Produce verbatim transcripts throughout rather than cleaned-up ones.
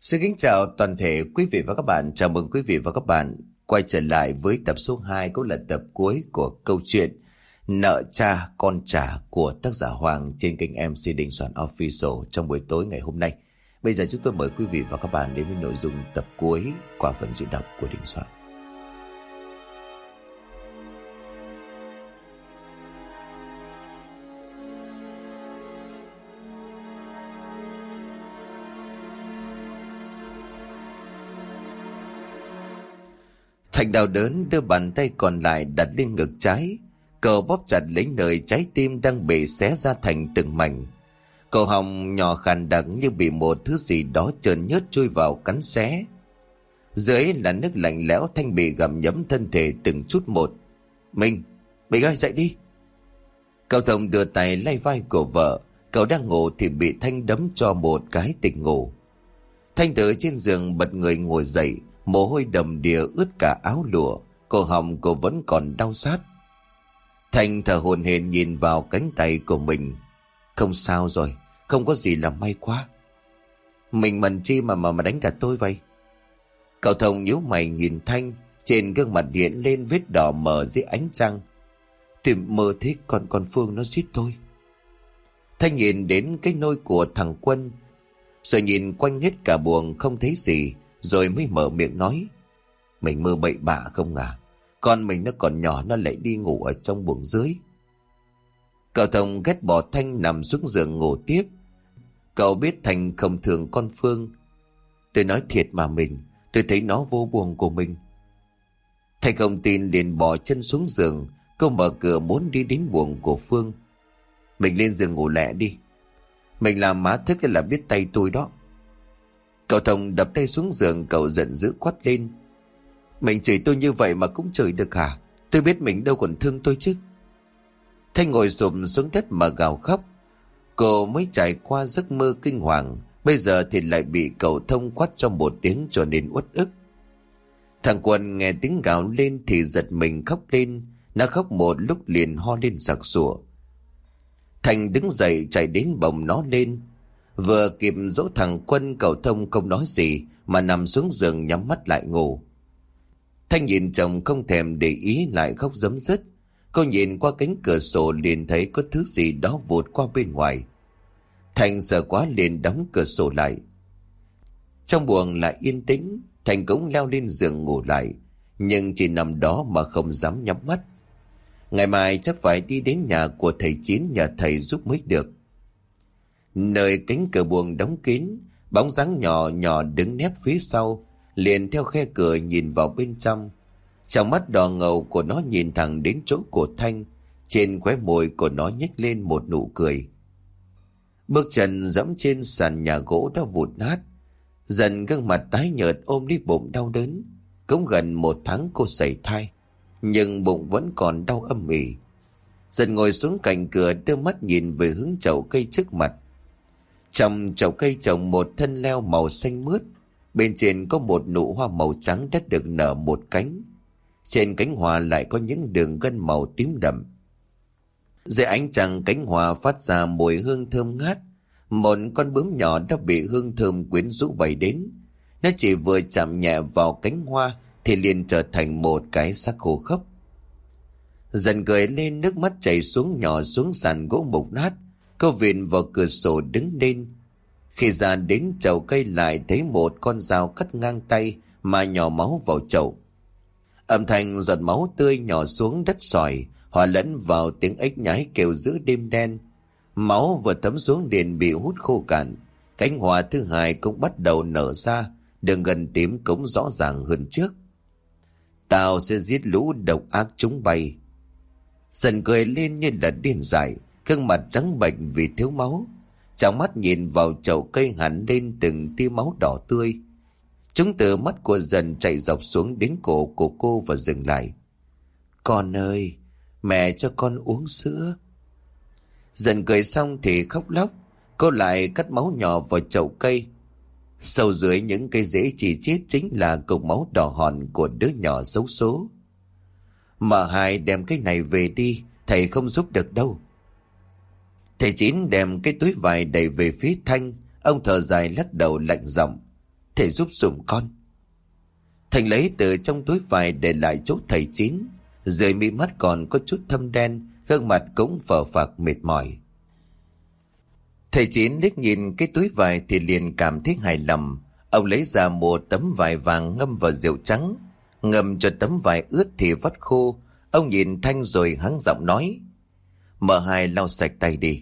Xin kính chào toàn thể quý vị và các bạn. Chào mừng quý vị và các bạn quay trở lại với tập số hai, cũng là tập cuối của câu chuyện Nợ cha con trả của tác giả Hoàng trên kênh em xê Đình Soạn Official trong buổi tối ngày hôm nay. Bây giờ chúng tôi mời quý vị và các bạn đến với nội dung tập cuối qua phần diễn đọc của Đình Soạn. Thành đau đớn đưa bàn tay còn lại đặt lên ngực trái. Cậu bóp chặt lấy nơi trái tim đang bị xé ra thành từng mảnh. Cổ họng nhỏ khàn đặc như bị một thứ gì đó trơn nhớt chui vào cắn xé. Dưới là nước lạnh lẽo. Thanh bị gặm nhấm thân thể từng chút một. Mình, mình ơi dậy đi. Cậu Thông đưa tay lay vai của vợ. Cậu đang ngủ thì bị Thanh đấm cho một cái tỉnh ngủ. Thanh từ trên giường bật người ngồi dậy. Mồ hôi đầm đìa ướt cả áo lụa. Cổ họng cô vẫn còn đau rát. Thanh thở hổn hển nhìn vào cánh tay của mình. Không sao rồi, không có gì là may quá. Mình mần chi mà mà mà đánh cả tôi vậy? Cậu Thông nhíu mày nhìn Thanh. Trên gương mặt hiện lên vết đỏ mờ dưới ánh trăng. Thì mơ thế còn con Phương nó giết tôi. Thanh nhìn đến cái nôi của thằng Quân, rồi nhìn quanh hết cả buồng không thấy gì, rồi mới mở miệng nói. Mình mơ bậy bạ không à? Con mình nó còn nhỏ, nó lại đi ngủ ở trong buồng dưới. Cậu Thông ghét bỏ Thanh nằm xuống giường ngủ tiếp. Cậu biết Thanh không thường con Phương. Tôi nói thiệt mà mình, tôi thấy nó vô buồng của mình. Thanh không tin liền bỏ chân xuống giường. Cô mở cửa muốn đi đến buồng của Phương. Mình lên giường ngủ lẹ đi. Mình làm má thức là biết tay tôi đó. Cậu Thông đập tay xuống giường. Cậu giận dữ quát lên. Mình chửi tôi như vậy mà cũng chửi được hả? Tôi biết mình đâu còn thương tôi chứ. Thanh ngồi xổm xuống đất mà gào khóc. Cô mới trải qua giấc mơ kinh hoàng, bây giờ thì lại bị cậu Thông quát cho một tiếng cho nên uất ức. Thằng Quân nghe tiếng gào lên thì giật mình khóc lên. Nó khóc một lúc liền ho lên sặc sụa. Thanh đứng dậy chạy đến bồng nó lên. Vừa kịp dỗ thằng Quân, cậu Thông không nói gì mà nằm xuống giường nhắm mắt lại ngủ. Thanh nhìn chồng không thèm để ý lại khóc rấm rứt. Cô nhìn qua cánh cửa sổ liền thấy có thứ gì đó vụt qua bên ngoài. Thanh sợ quá liền đóng cửa sổ lại. Trong buồng lại yên tĩnh. Thanh cũng leo lên giường ngủ lại, nhưng chỉ nằm đó mà không dám nhắm mắt. Ngày mai chắc phải đi đến nhà của thầy Chín nhờ thầy giúp mới được. Nơi cánh cửa buồng đóng kín, bóng dáng nhỏ nhỏ đứng nép phía sau, liền theo khe cửa nhìn vào bên trong. Trong mắt đỏ ngầu của nó nhìn thẳng đến chỗ của Thanh. Trên khóe môi của nó nhếch lên một nụ cười. Bước chân dẫm trên sàn nhà gỗ đã vụn nát. Dần gương mặt tái nhợt ôm lấy bụng đau đớn. Cũng gần một tháng cô sảy thai, nhưng bụng vẫn còn đau âm ỉ. Dần ngồi xuống cạnh cửa, đưa mắt nhìn về hướng chậu cây trước mặt. Trong chậu cây trồng một thân leo màu xanh mướt. Bên trên có một nụ hoa màu trắng đã được nở một cánh. Trên cánh hoa lại có những đường gân màu tím đậm. Dưới ánh trăng cánh hoa phát ra mùi hương thơm ngát. Một con bướm nhỏ đã bị hương thơm quyến rũ bay đến. Nó chỉ vừa chạm nhẹ vào cánh hoa thì liền trở thành một cái xác khô khốc. Dần cười lên, nước mắt chảy xuống nhỏ xuống sàn gỗ mục nát. Cô vịn vào cửa sổ đứng lên. Khi ra đến chậu cây lại thấy một con dao cắt ngang tay mà nhỏ máu vào chậu. Âm thanh giọt máu tươi nhỏ xuống đất sỏi, hòa lẫn vào tiếng ếch nhái kêu giữa đêm đen. Máu vừa thấm xuống liền bị hút khô cạn. Cánh hoa thứ hai cũng bắt đầu nở ra, đường gần tím cũng rõ ràng hơn trước. Tao sẽ giết lũ độc ác chúng bay. Dần cười lên như là điên dại, gương mặt trắng bệch vì thiếu máu. Trong mắt nhìn vào chậu cây hẳn lên từng tia máu đỏ tươi. Chúng từ mắt của Dần chạy dọc xuống đến cổ của cô và dừng lại. Con ơi, mẹ cho con uống sữa. Dần cười xong thì khóc lóc. Cô lại cắt máu nhỏ vào chậu cây. Sâu dưới những cây rễ chỉ chít chính là cục máu đỏ hòn của đứa nhỏ xấu số. Mà hai đem cái này về đi, thầy không giúp được đâu. Thầy Chín đem cái túi vải đầy về phía Thanh. Ông thở dài lắc đầu lạnh giọng. thầy giúp giùm con. Thành lấy từ trong túi vải để lại chỗ thầy Chín. Dưới mi mắt còn có chút thâm đen, gương mặt cũng phờ phạc mệt mỏi. Thầy Chín liếc nhìn cái túi vải thì liền cảm thấy hài lòng. Ông lấy ra một tấm vải vàng ngâm vào rượu trắng, ngâm cho tấm vải ướt thì vắt khô. Ông nhìn Thanh rồi hắng giọng nói: "Mợ hai lau sạch tay đi."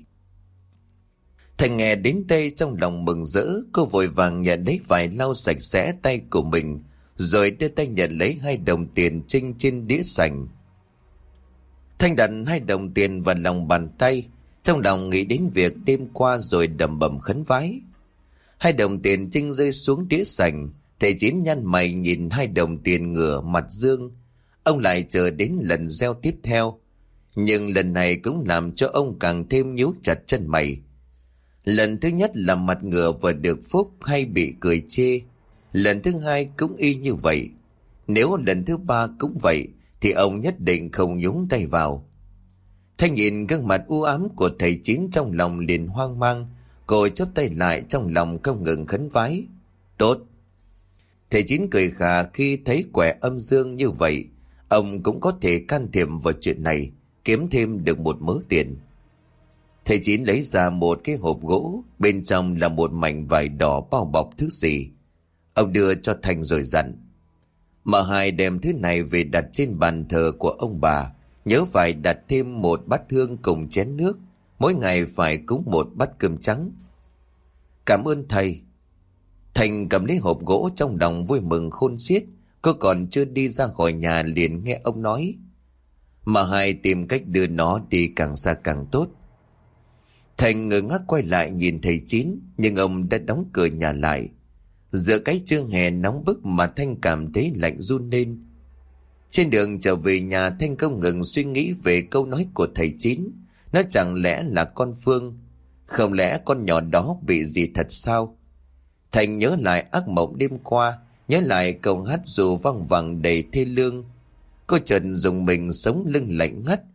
Thành nghe đến đây trong lòng mừng rỡ, cô vội vàng nhận lấy vải lau sạch sẽ tay của mình, rồi đưa tay nhận lấy hai đồng tiền trinh trên đĩa sành. Thanh đặt hai đồng tiền vào lòng bàn tay, trong lòng nghĩ đến việc đêm qua rồi đầm bầm khấn vái. Hai đồng tiền trinh rơi xuống đĩa sành, thầy Chín nhăn mày nhìn hai đồng tiền ngửa mặt dương. Ông lại chờ đến lần gieo tiếp theo, nhưng lần này cũng làm cho ông càng thêm nhíu chặt chân mày. Lần thứ nhất là mặt ngựa vừa được phúc hay bị cười chê, lần thứ hai cũng y như vậy. Nếu lần thứ ba cũng vậy thì ông nhất định không nhúng tay vào. Thanh nhìn gương mặt u ám của thầy Chín trong lòng liền hoang mang. Cô chắp tay lại trong lòng không ngừng khấn vái: "Tốt." Thầy Chín cười khà khi thấy quẻ âm dương như vậy. Ông cũng có thể can thiệp vào chuyện này, kiếm thêm được một mớ tiền. Thầy Chín lấy ra một cái hộp gỗ, bên trong là một mảnh vải đỏ bao bọc thứ gì. Ông đưa cho Thành rồi dặn: "Mợ hai đem thứ này về đặt trên bàn thờ của ông bà. Nhớ phải đặt thêm một bát hương cùng chén nước. Mỗi ngày phải cúng một bát cơm trắng." "Cảm ơn thầy." Thành cầm lấy hộp gỗ trong lòng vui mừng khôn xiết. Cô còn chưa đi ra khỏi nhà liền nghe ông nói: "Mợ hai tìm cách đưa nó đi càng xa càng tốt." Thành ngơ ngác quay lại nhìn thầy Chín, nhưng ông đã đóng cửa nhà lại. Giữa cái trưa hè nóng bức mà Thanh cảm thấy lạnh run lên. Trên đường trở về nhà, Thanh không ngừng suy nghĩ về câu nói của thầy Chín. Nó chẳng lẽ là con Phương? Không lẽ con nhỏ đó bị gì thật sao? Thành nhớ lại ác mộng đêm qua, nhớ lại câu hát dù văng vẳng đầy thê lương. Cô chợt dùng mình sống lưng lạnh ngắt,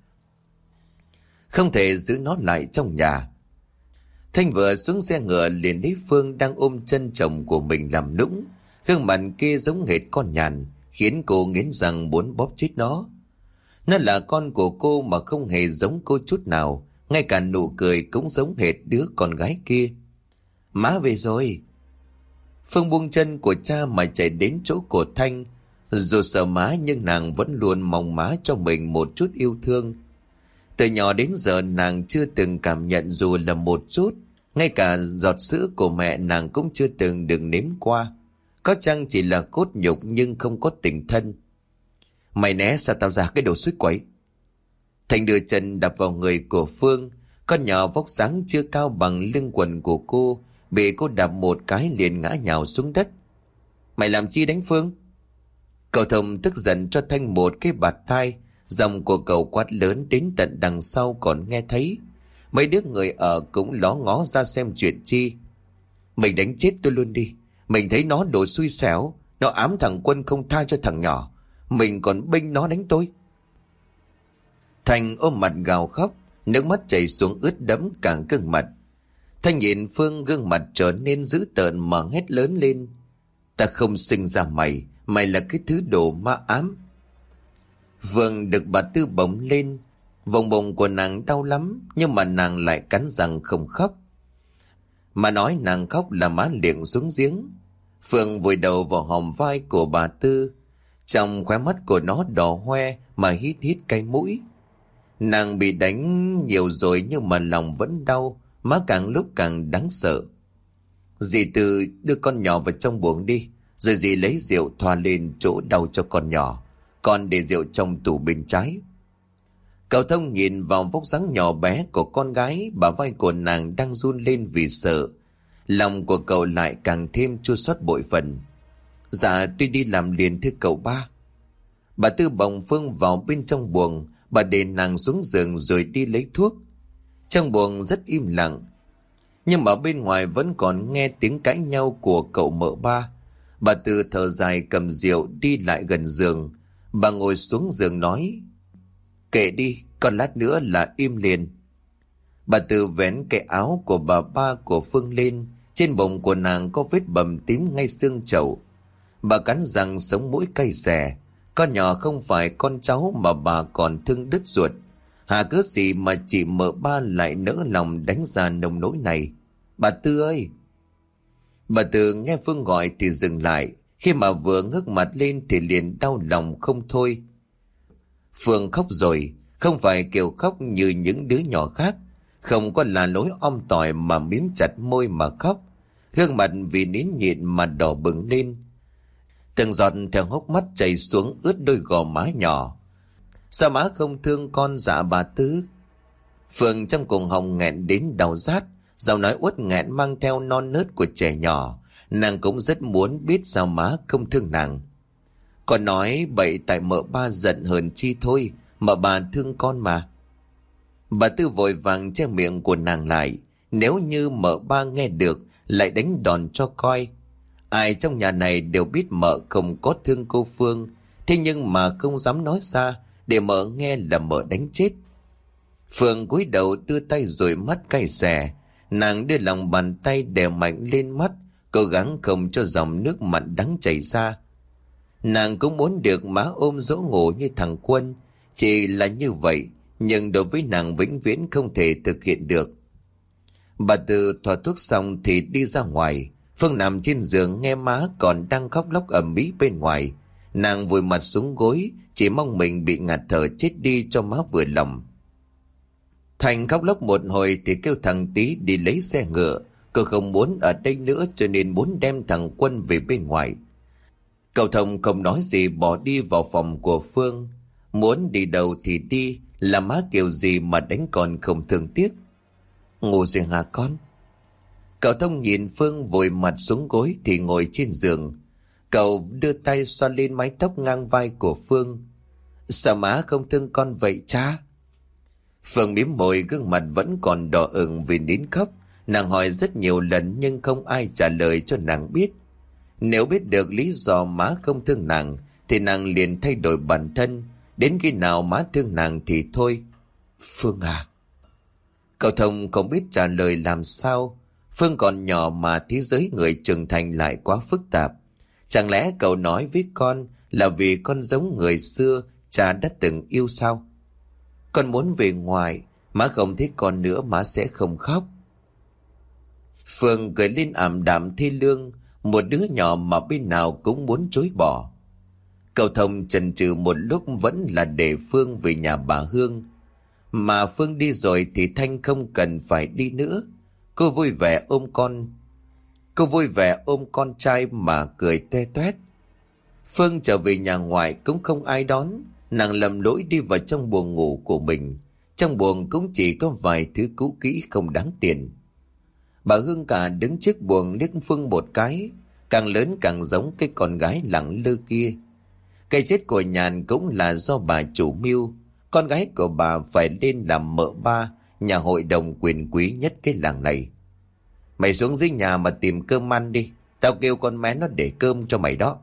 không thể giữ nó lại trong nhà. Thanh vừa xuống xe ngựa liền thấy Phương đang ôm chân chồng của mình làm nũng. Gương mặt kia giống hệt con Nhàn, khiến cô nghiến răng muốn bóp chết nó. Nó là con của cô mà không hề giống cô chút nào, ngay cả nụ cười cũng giống hệt đứa con gái kia. "Má về rồi." Phương buông chân của cha mà chạy đến chỗ của Thanh. Dù sợ má nhưng nàng vẫn luôn mong má cho mình một chút yêu thương. Từ nhỏ đến giờ nàng chưa từng cảm nhận dù là một chút, ngay cả giọt sữa của mẹ nàng cũng chưa từng được nếm qua. Có chăng chỉ là cốt nhục nhưng không có tình thân. "Mày né xa tao ra, cái đồ suýt quẩy." Thành đưa chân đập vào người của Phương. Con nhỏ vóc dáng chưa cao bằng lưng quần của cô, bị cô đạp một cái liền ngã nhào xuống đất. "Mày làm chi đánh Phương?" Cậu Thông tức giận cho Thanh một cái bạt tai. Giọng của cậu quát lớn đến tận đằng sau còn nghe thấy. Mấy đứa người ở cũng ló ngó ra xem chuyện chi. "Mình đánh chết tôi luôn đi. Mình thấy nó đồ xui xẻo. Nó ám thằng Quân không tha cho thằng nhỏ. Mình còn bênh nó đánh tôi." Thành ôm mặt gào khóc, nước mắt chảy xuống ướt đẫm cả gương mặt. Thanh nhìn Phương, gương mặt trở nên dữ tợn mà hét lớn lên: "Ta không sinh ra mày. Mày là cái thứ đồ ma ám." Phương được bà Tư bồng lên. Vòng bụng của nàng đau lắm, nhưng mà nàng lại cắn răng không khóc. Mà nói nàng khóc là má liệng xuống giếng. Phương vùi đầu vào hòm vai của bà Tư. Trong khóe mắt của nó đỏ hoe mà hít hít cái mũi. Nàng bị đánh nhiều rồi nhưng mà lòng vẫn đau, má càng lúc càng đáng sợ. "Dì Tư đưa con nhỏ vào trong buồng đi, rồi dì lấy rượu thoa lên chỗ đau cho con nhỏ. Con để rượu trong tủ bên trái." Cậu Thông nhìn vào vóc dáng nhỏ bé của con gái, bả vai của nàng đang run lên vì sợ. Lòng của cậu lại càng thêm chua xót bội phần. "Dạ tôi đi làm liền thưa cậu ba." Bà Tư bồng Phương vào bên trong buồng. Bà để nàng xuống giường rồi đi lấy thuốc. Trong buồng rất im lặng, nhưng mà bên ngoài vẫn còn nghe tiếng cãi nhau của cậu mợ ba. Bà Tư thở dài cầm rượu đi lại gần giường. Bà ngồi xuống giường nói: "Kệ đi, còn lát nữa là im liền." Bà Tư vén cái áo của bà ba của Phương lên, Trên bụng của nàng có vết bầm tím ngay xương chậu. Bà cắn răng sống mũi cay xè. Con nhỏ không phải con cháu mà bà còn thương đứt ruột. Hà cớ gì mà chị Mợ Ba lại nỡ lòng đánh ra nông nỗi này. Bà Tư ơi! Bà Tư nghe Phương gọi thì dừng lại. Khi mà vừa ngước mặt lên thì liền đau lòng không thôi. Phương khóc rồi, không phải kiểu khóc như những đứa nhỏ khác. Không có là lối om tỏi mà miếm chặt môi mà khóc. Gương mặt vì nín nhịn mà đỏ bừng lên. Từng giọt theo hốc mắt chảy xuống ướt đôi gò má nhỏ. Sao má không thương con dạ bà Tư? Phương trong cùng họng nghẹn đến đau rát, giọng nói uất nghẹn mang theo non nớt của trẻ nhỏ. Nàng cũng rất muốn biết sao má không thương nàng. Con nói bậy tại Mợ Ba giận hờn chi thôi, mà bà thương con mà. Bà Tư vội vàng che miệng của nàng lại. Nếu như Mợ Ba nghe được lại đánh đòn cho coi. Ai trong nhà này đều biết Mợ không có thương cô Phương, thế nhưng mà không dám nói ra, để Mợ nghe là Mợ đánh chết. Phương cúi đầu đưa tay rồi mắt cay xè. Nàng đưa lòng bàn tay đè mạnh lên mắt, cố gắng không cho dòng nước mặn đắng chảy ra. Nàng cũng muốn được má ôm dỗ ngủ như thằng Quân. Chỉ là như vậy, nhưng đối với nàng vĩnh viễn không thể thực hiện được. Bà Tư thoa thuốc xong thì đi ra ngoài. Phương nằm trên giường nghe má còn đang khóc lóc ầm ĩ bên ngoài. Nàng vùi mặt xuống gối, chỉ mong mình bị ngạt thở chết đi cho má vừa lòng. Thành khóc lóc một hồi thì kêu thằng Tý đi lấy xe ngựa. Cô không muốn ở đây nữa cho nên muốn đem thằng Quân về bên ngoài. Cậu Thông không nói gì bỏ đi vào phòng của Phương. Muốn đi đâu thì đi, là má kiểu gì mà đánh con không thương tiếc. Ngủ rồi hả con? Cậu Thông nhìn Phương vùi mặt xuống gối thì ngồi trên giường. Cậu đưa tay xoa lên mái tóc ngang vai của Phương. Sao má không thương con vậy cha? Phương mím môi, gương mặt vẫn còn đỏ ửng vì nín khóc. Nàng hỏi rất nhiều lần nhưng không ai trả lời cho nàng biết. Nếu biết được lý do má không thương nàng thì nàng liền thay đổi bản thân. Đến khi nào má thương nàng thì thôi. Phương à? Cậu Thông không biết trả lời làm sao. Phương còn nhỏ mà thế giới người trưởng thành lại quá phức tạp. Chẳng lẽ cậu nói với con là vì con giống người xưa cha đã từng yêu sao? Con muốn về ngoài, má không thấy con nữa má sẽ không khóc. Phương cười lên ảm đạm thê lương, một đứa nhỏ mà bên nào cũng muốn chối bỏ. Cậu Thông chần chừ một lúc vẫn là để Phương về nhà bà Hương. Mà Phương đi rồi thì Thanh không cần phải đi nữa. Cô vui vẻ ôm con. Cô vui vẻ ôm con trai mà cười toe toét. Phương trở về nhà ngoại cũng không ai đón. Nàng lầm lỗi đi vào trong buồng ngủ của mình. Trong buồng cũng chỉ có vài thứ cũ kỹ không đáng tiền. Bà Hương cả đứng trước buồng liếc Phương một cái. Càng lớn càng giống cái con gái lẳng lơ kia. Cái chết của Nhàn cũng là do bà chủ mưu. Con gái của bà phải lên làm Mợ Ba, nhà hội đồng quyền quý nhất cái làng này. Mày xuống dưới nhà mà tìm cơm ăn đi. Tao kêu con bé nó để cơm cho mày đó.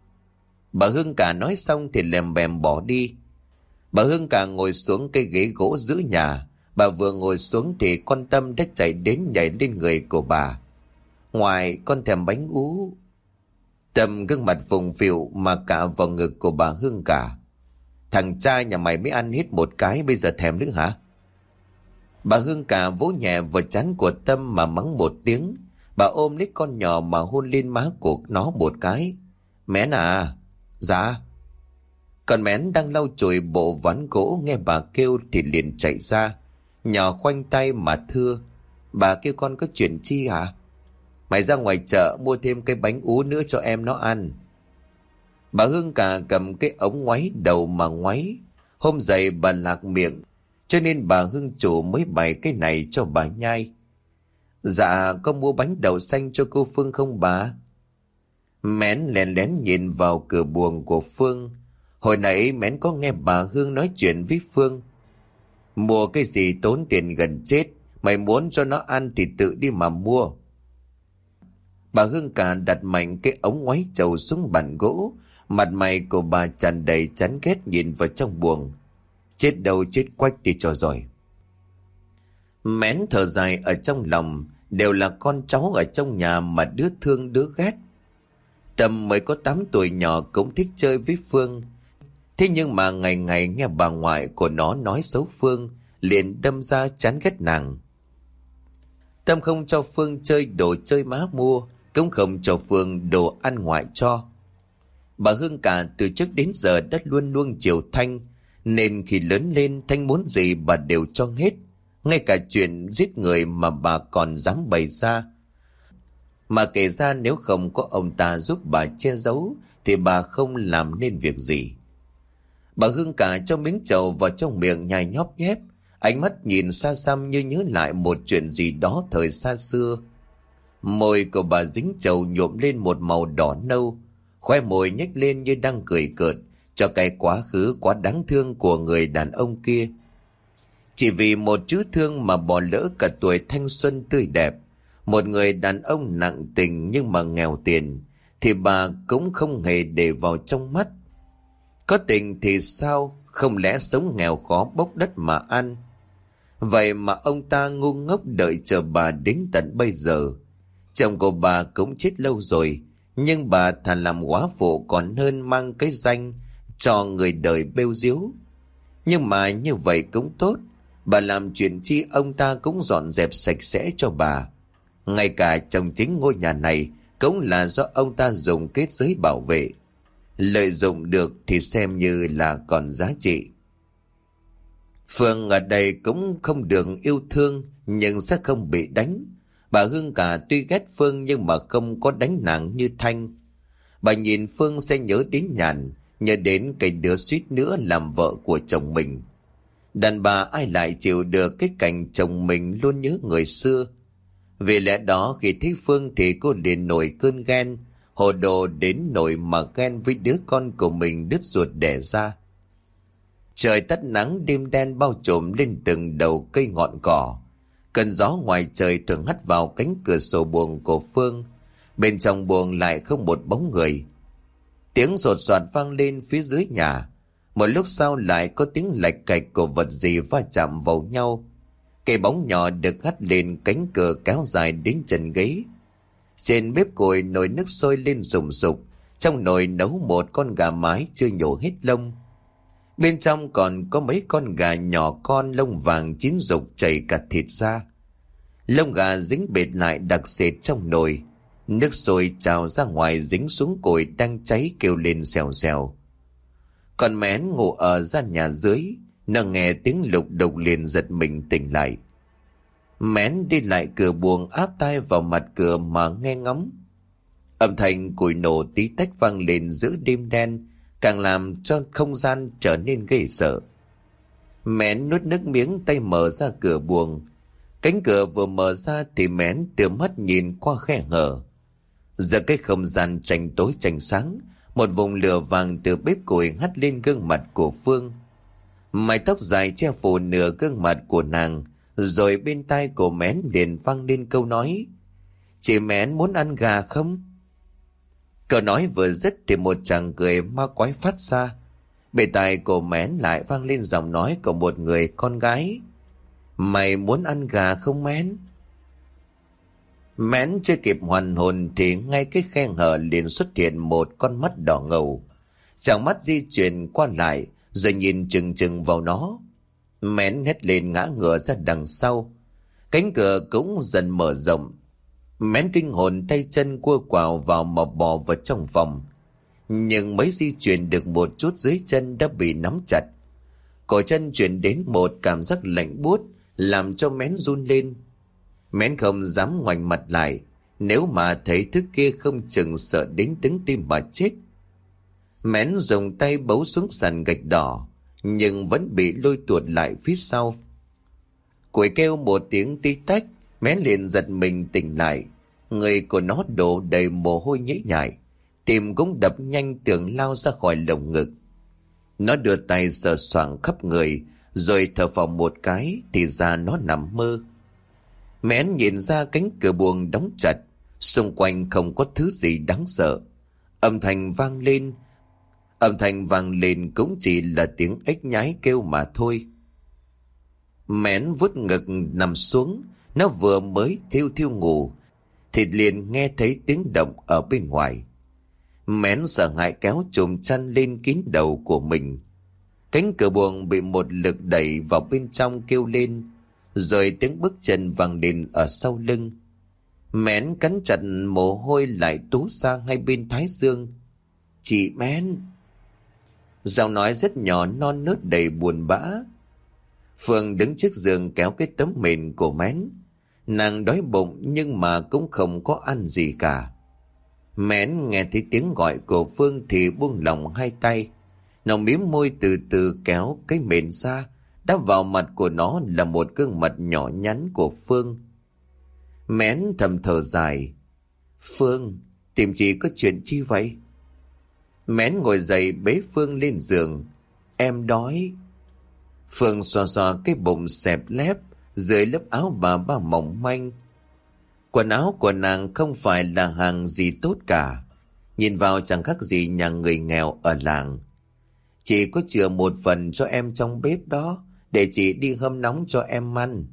Bà Hương cả nói xong thì lèm bèm bỏ đi. Bà Hương cả ngồi xuống cây ghế gỗ giữa nhà. Bà vừa ngồi xuống thì con Tâm đã chạy đến nhảy lên người của bà. Ngoài con thèm bánh ú. Tâm gương mặt phùng phịu mà cả vào ngực của bà Hương cả. Thằng trai nhà mày mới ăn hết một cái, bây giờ thèm nữa hả? Bà Hương cả vỗ nhẹ vào trán của Tâm mà mắng một tiếng. Bà ôm lấy con nhỏ mà hôn lên má của nó một cái. Mén à? Dạ. Con Mén đang lau chùi bộ ván gỗ nghe bà kêu thì liền chạy ra. Nhỏ khoanh tay mà thưa. Bà kêu con có chuyện chi hả? Mày ra ngoài chợ mua thêm cái bánh ú nữa cho em nó ăn. Bà Hương cả cầm cái ống ngoáy đầu mà ngoáy. Hôm dậy bà lạc miệng, cho nên bà Hương chủ mới bày cái này cho bà nhai. Dạ, có mua bánh đậu xanh cho cô Phương không bà? Mén lén lén nhìn vào cửa buồng của Phương. Hồi nãy Mén có nghe bà Hương nói chuyện với Phương. Mua cái gì tốn tiền gần chết, mày muốn cho nó ăn thì tự đi mà mua. Bà Hương cả đặt mạnh cái ống ngoáy trầu xuống bàn gỗ. Mặt mày của bà tràn đầy chán ghét nhìn vào trong buồng. Chết đâu chết quách đi cho rồi. Mén thở dài ở trong lòng. đều là con cháu ở trong nhà mà đứa thương đứa ghét. Tâm mới có tám tuổi nhỏ cũng thích chơi với Phương. Thế nhưng mà ngày ngày nghe bà ngoại của nó nói xấu Phương, liền đâm ra chán ghét nàng. Tâm không cho Phương chơi đồ chơi má mua, cũng không cho Phương đồ ăn ngoại cho. Bà Hương cả từ trước đến giờ đã luôn luôn chiều Thanh, nên khi lớn lên Thanh muốn gì bà đều cho hết. Ngay cả chuyện giết người mà bà còn dám bày ra. Mà kể ra nếu không có ông ta giúp bà che giấu thì bà không làm nên việc gì. Bà Hương cả cho miếng trầu vào trong miệng nhai nhóp nhép, ánh mắt nhìn xa xăm như nhớ lại một chuyện gì đó thời xa xưa. Môi của bà dính trầu nhuộm lên một màu đỏ nâu, khóe môi nhếch lên như đang cười cợt cho cái quá khứ quá đáng thương của người đàn ông kia. Chỉ vì một chữ thương mà bỏ lỡ cả tuổi thanh xuân tươi đẹp, một người đàn ông nặng tình nhưng mà nghèo tiền, thì bà cũng không hề để vào trong mắt. Có tình thì sao, không lẽ sống nghèo khó bốc đất mà ăn. Vậy mà ông ta ngu ngốc đợi chờ bà đến tận bây giờ. Chồng của bà cũng chết lâu rồi, nhưng bà thà làm góa phụ còn hơn mang cái danh cho người đời bêu diếu. Nhưng mà như vậy cũng tốt, bà làm chuyện chi ông ta cũng dọn dẹp sạch sẽ cho bà. Ngay cả trong chính ngôi nhà này cũng là do ông ta dùng kết giới bảo vệ. Lợi dụng được thì xem như là còn giá trị. Phương ở đây cũng không được yêu thương, nhưng sẽ không bị đánh. Bà Hương cả tuy ghét Phương nhưng mà không có đánh nàng như Thanh. Bà nhìn Phương sẽ nhớ đến Nhàn, nhớ đến cái đứa suýt nữa làm vợ của chồng mình. Đàn bà ai lại chịu được cái cảnh chồng mình luôn nhớ người xưa. Vì lẽ đó khi thấy Phương thì cô liền nổi cơn ghen, hồ đồ đến nỗi mà ghen với đứa con của mình đứt ruột đẻ ra. Trời tắt nắng, đêm đen bao trùm lên từng đầu cây ngọn cỏ. Cơn gió ngoài trời thường hắt vào cánh cửa sổ buồng của Phương. Bên trong buồng lại không một bóng người. Tiếng sột soạt vang lên phía dưới nhà. Một lúc sau lại có tiếng lạch cạch của vật gì va chạm vào nhau. Cái bóng nhỏ được hắt lên cánh cửa kéo dài đến chân ghế. Trên bếp củi nồi nước sôi lên sùng sục. Trong nồi nấu một con gà mái chưa nhổ hết lông. Bên trong còn có mấy con gà nhỏ con lông vàng chín rục chảy cả thịt ra. Lông gà dính bệt lại đặc sệt trong nồi. Nước sôi trào ra ngoài dính xuống củi đang cháy kêu lên xèo xèo. Con mén ngủ ở gian nhà dưới, nó nghe tiếng lục đục liền giật mình tỉnh lại. Mén đi lại cửa buồng áp tai vào mặt cửa mà nghe ngóng. Âm thanh củi nổ tí tách vang lên giữa đêm đen, càng làm cho không gian trở nên ghê sợ. Mén nuốt nước miếng tay mở ra cửa buồng. Cánh cửa vừa mở ra thì Mén đưa mắt nhìn qua khe hở. Giờ cái không gian tranh tối tranh sáng, một vùng lửa vàng từ bếp củi hắt lên gương mặt của Phương. Mái tóc dài che phủ nửa gương mặt của nàng, rồi bên tai của Mén liền vang lên câu nói: "Chị Mén muốn ăn gà không?" Câu nói vừa dứt thì một chàng cười ma quái phát ra. Bên tai của Mén lại vang lên giọng nói của một người con gái: "Mày muốn ăn gà không Mén?" Mén chưa kịp hoàn hồn thì ngay cái khe hở liền xuất hiện một con mắt đỏ ngầu. Chàng mắt di chuyển qua lại rồi nhìn chừng chừng vào nó. Mén hét lên ngã ngửa ra đằng sau. Cánh cửa cũng dần mở rộng. Mén kinh hồn tay chân cua quào vào mà bò vào trong phòng. Nhưng mới di chuyển được một chút dưới chân đã bị nắm chặt. Cổ chân chuyển đến một cảm giác lạnh buốt làm cho Mén run lên. Mén không dám ngoảnh mặt lại, nếu mà thấy thứ kia không chừng sợ đến đứng tim mà chết. Mén dùng tay bấu xuống sàn gạch đỏ, nhưng vẫn bị lôi tuột lại phía sau. Củi kêu một tiếng tí tách, Mén liền giật mình tỉnh lại. Người của nó đổ đầy mồ hôi nhễ nhại, tim cũng đập nhanh tưởng lao ra khỏi lồng ngực. Nó đưa tay sờ soạng khắp người, rồi thở phào một cái thì ra nó nằm mơ. Mén nhìn ra cánh cửa buồng đóng chặt, xung quanh không có thứ gì đáng sợ. Âm thanh vang lên, âm thanh vang lên cũng chỉ là tiếng ếch nhái kêu mà thôi. Mén vuốt ngực nằm xuống, Nó vừa mới thiêu thiêu ngủ thì liền nghe thấy tiếng động ở bên ngoài. Mén sợ hãi kéo chùm chăn lên kín đầu của mình. Cánh cửa buồng bị một lực đẩy vào bên trong kêu lên, rồi tiếng bước chân vang lên ở sau lưng. Mén cắn chặt mồ hôi lại túa ra ngay bên thái dương. Chị Mén. Giọng nói rất nhỏ non nớt đầy buồn bã. Phương đứng trước giường kéo cái tấm mền của Mén. Nàng đói bụng nhưng mà cũng không có ăn gì cả. Mén nghe thấy tiếng gọi của Phương thì buông lỏng hai tay. Nó mím môi từ từ kéo cái mền ra. Đắp vào mặt của nó là một gương mặt nhỏ nhắn của Phương. Mén thầm thở dài. Phương, tìm chị có chuyện chi vậy? Mén ngồi dậy bế Phương lên giường. Em đói. Phương xoa xoa cái bụng xẹp lép dưới lớp áo bà ba mỏng manh. Quần áo của nàng không phải là hàng gì tốt cả. Nhìn vào chẳng khác gì nhà người nghèo ở làng. Chị có chừa một phần cho em trong bếp đó, để chị đi hâm nóng cho em ăn.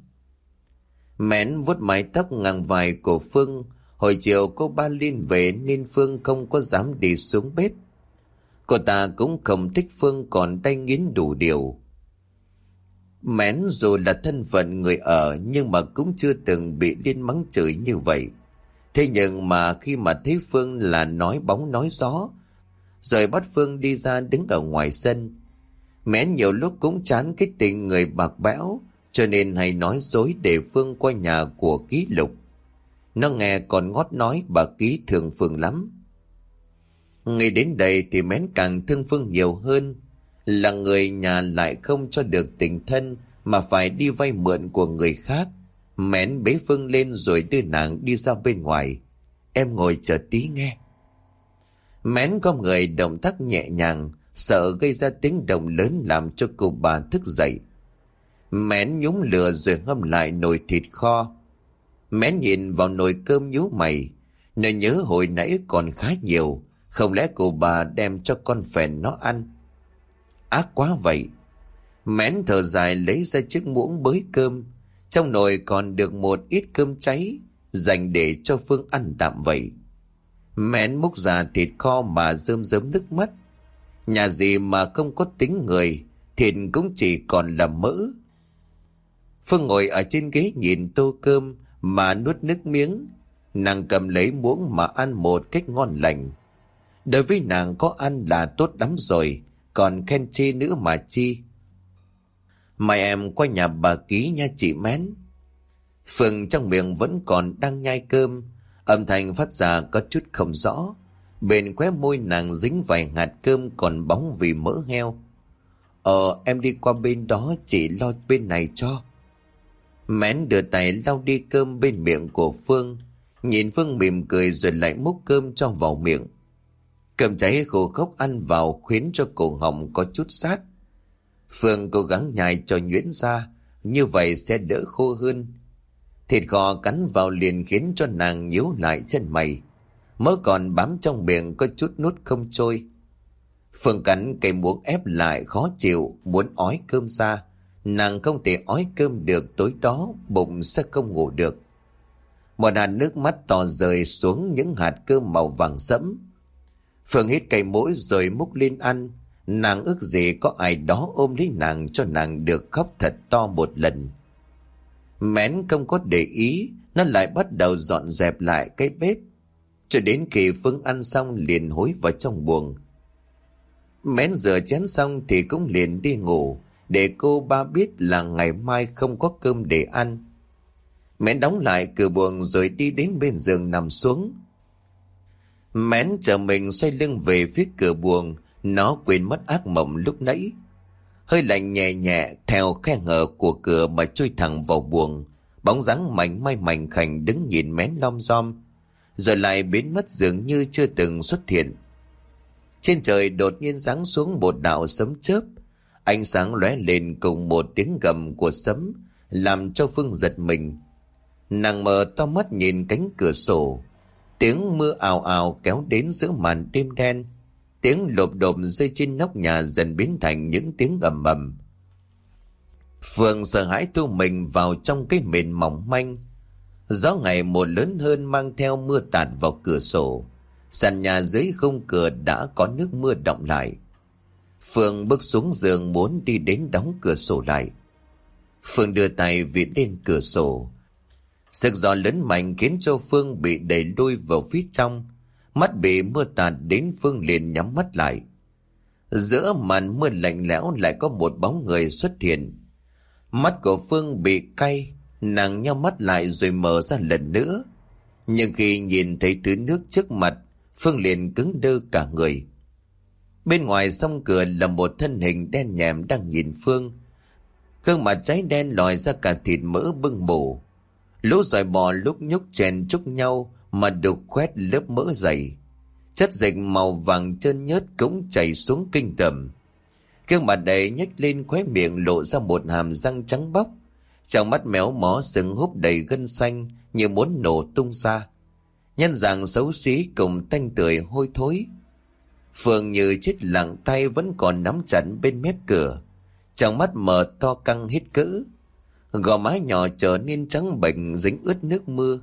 Mén vuốt mái tóc ngang vai của Phương. Hồi chiều cô ba Liên về nên Phương không có dám đi xuống bếp. Cô ta cũng không thích Phương còn tay nghiến đủ điều. Mén dù là thân phận người ở nhưng mà cũng chưa từng bị Liên mắng chửi như vậy. Thế nhưng mà khi mà thấy Phương là nói bóng nói gió, rồi bắt Phương đi ra đứng ở ngoài sân. Mén nhiều lúc cũng chán cái tình người bạc bẽo, cho nên hay nói dối để Phương qua nhà của Ký Lục. Nó nghe còn ngót nói bà Ký thương Phương lắm. Ngay đến đây thì Mén càng thương Phương nhiều hơn. Là người nhà lại không cho được tình thân mà phải đi vay mượn của người khác. Mén bế Phương lên rồi đưa nàng đi ra bên ngoài. Em ngồi chờ tí nghe. Mén có người động tác nhẹ nhàng, sợ gây ra tiếng động lớn làm cho cô bà thức dậy. Mén nhúng lửa rồi hâm lại nồi thịt kho. Mén nhìn vào nồi cơm nhíu mày. Nó nhớ hồi nãy còn khá nhiều, không lẽ cô bà đem cho con phèn nó ăn? Ác quá vậy. Mén thở dài lấy ra chiếc muỗng bới cơm. Trong nồi còn được một ít cơm cháy, dành để cho Phương ăn tạm vậy. Mén múc ra thịt kho mà rơm rớm nước mắt. Nhà gì mà không có tính người, thịt cũng chỉ còn là mỡ. Phương ngồi ở trên ghế nhìn tô cơm mà nuốt nước miếng. Nàng cầm lấy muỗng mà ăn một cách ngon lành. Đối với nàng có ăn là tốt lắm rồi, còn khen chê nữa mà chi. Mai em qua nhà bà Ký nha chị Mén. Phương trong miệng vẫn còn đang nhai cơm, âm thanh phát ra có chút không rõ. Bên khóe môi nàng dính vài hạt cơm còn bóng vì mỡ heo. Ờ em đi qua bên đó, chị lo bên này cho. Mén đưa tay lau đi cơm bên miệng của Phương. Nhìn Phương mỉm cười rồi lại múc cơm cho vào miệng. Cơm cháy khô khốc ăn vào khiến cho cổ họng có chút sát. Phương cố gắng nhai cho nhuyễn ra, như vậy sẽ đỡ khô hơn. Thịt kho cắn vào liền khiến cho nàng nhíu lại chân mày. Mỡ còn bám trong miệng có chút nuốt không trôi. Phương cắn cây muỗng ép lại khó chịu, muốn ói cơm ra. Nàng không thể ói cơm được, tối đó bụng sẽ không ngủ được. Một hạt nước mắt to rơi xuống những hạt cơm màu vàng sẫm. Phương hít cây mũi rồi múc lên ăn. Nàng ước gì có ai đó ôm lấy nàng cho nàng được khóc thật to một lần. Mén không có để ý, nó lại bắt đầu dọn dẹp lại cái bếp. Cho đến khi Phương ăn xong liền hối vào trong buồng. Mén rửa chén xong thì cũng liền đi ngủ, để cô ba biết là ngày mai không có cơm để ăn. Mén đóng lại cửa buồng rồi đi đến bên giường nằm xuống. Mén chờ mình xoay lưng về phía cửa buồng, nó quên mất ác mộng lúc nãy. Hơi lạnh nhẹ nhẹ theo khe hở của cửa mà trôi thẳng vào buồng. Bóng dáng mảnh mai mảnh khảnh đứng nhìn Mén lom rom, rồi lại biến mất dường như chưa từng xuất hiện. Trên trời đột nhiên giáng xuống một đạo sấm chớp, ánh sáng lóe lên cùng một tiếng gầm của sấm, làm cho Phương giật mình. Nàng mở to mắt nhìn cánh cửa sổ, tiếng mưa ào ào kéo đến giữa màn đêm đen. Tiếng lộp độp rơi trên nóc nhà dần biến thành những tiếng ầm ầm. Phương sợ hãi thu mình vào trong cái mền mỏng manh. Gió ngày một lớn hơn mang theo mưa tạt vào cửa sổ. Sàn nhà dưới khung cửa đã có nước mưa đọng lại. Phương bước xuống giường muốn đi đến đóng cửa sổ lại. Phương đưa tay vịn lên cửa sổ. Sức gió lớn mạnh khiến cho Phương bị đẩy lui vào phía trong. Mắt bị mưa tạt đến Phương liền nhắm mắt lại. Giữa màn mưa lạnh lẽo lại có một bóng người xuất hiện. Mắt của Phương bị cay, nàng nhắm mắt lại rồi mở ra lần nữa. Nhưng khi nhìn thấy thứ nước trước mặt, Phương liền cứng đơ cả người. Bên ngoài song cửa là một thân hình đen nhèm đang nhìn Phương. Gương mặt cháy đen lòi ra cả thịt mỡ bưng bổ. Lũ giòi bò lúc nhúc chèn chúc nhau mà đục khoét lớp mỡ dày. Chất dịch màu vàng trơn nhớt cũng chảy xuống kinh tởm. Gương mặt đầy nhếch lên, khóe miệng lộ ra một hàm răng trắng bóc. Trong mắt méo mó sừng húp đầy gân xanh như muốn nổ tung ra. Nhân dạng xấu xí cùng tanh tưởi hôi thối. Phương như chết lặng, tay vẫn còn nắm chặt bên mép cửa. Trong mắt mở to căng hít cỡ. Gò má nhỏ trở nên trắng bệch dính ướt nước mưa.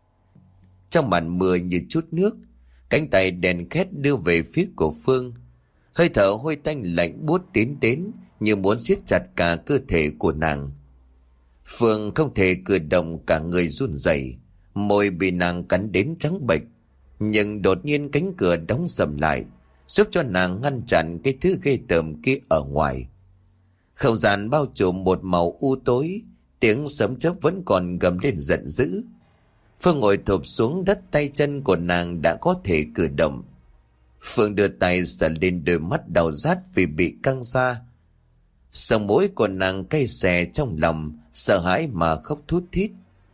Trong màn mưa như chút nước, cánh tay đèn khét đưa về phía của Phương. Hơi thở hôi tanh lạnh buốt tiến đến như muốn siết chặt cả cơ thể của nàng. Phương không thể cử động, cả người run rẩy, môi bị nàng cắn đến trắng bệch. Nhưng đột nhiên cánh cửa đóng sầm lại, giúp cho nàng ngăn chặn cái thứ ghê tởm kia ở ngoài. Không gian bao trùm một màu u tối, tiếng sấm chớp vẫn còn gầm lên giận dữ. Phương ngồi thụp xuống đất, tay chân của nàng đã có thể cử động. Phương đưa tay sờ lên đôi mắt đau rát vì bị căng ra. Sống mũi của nàng cay xè trong lòng, sợ hãi mà khóc thút thít.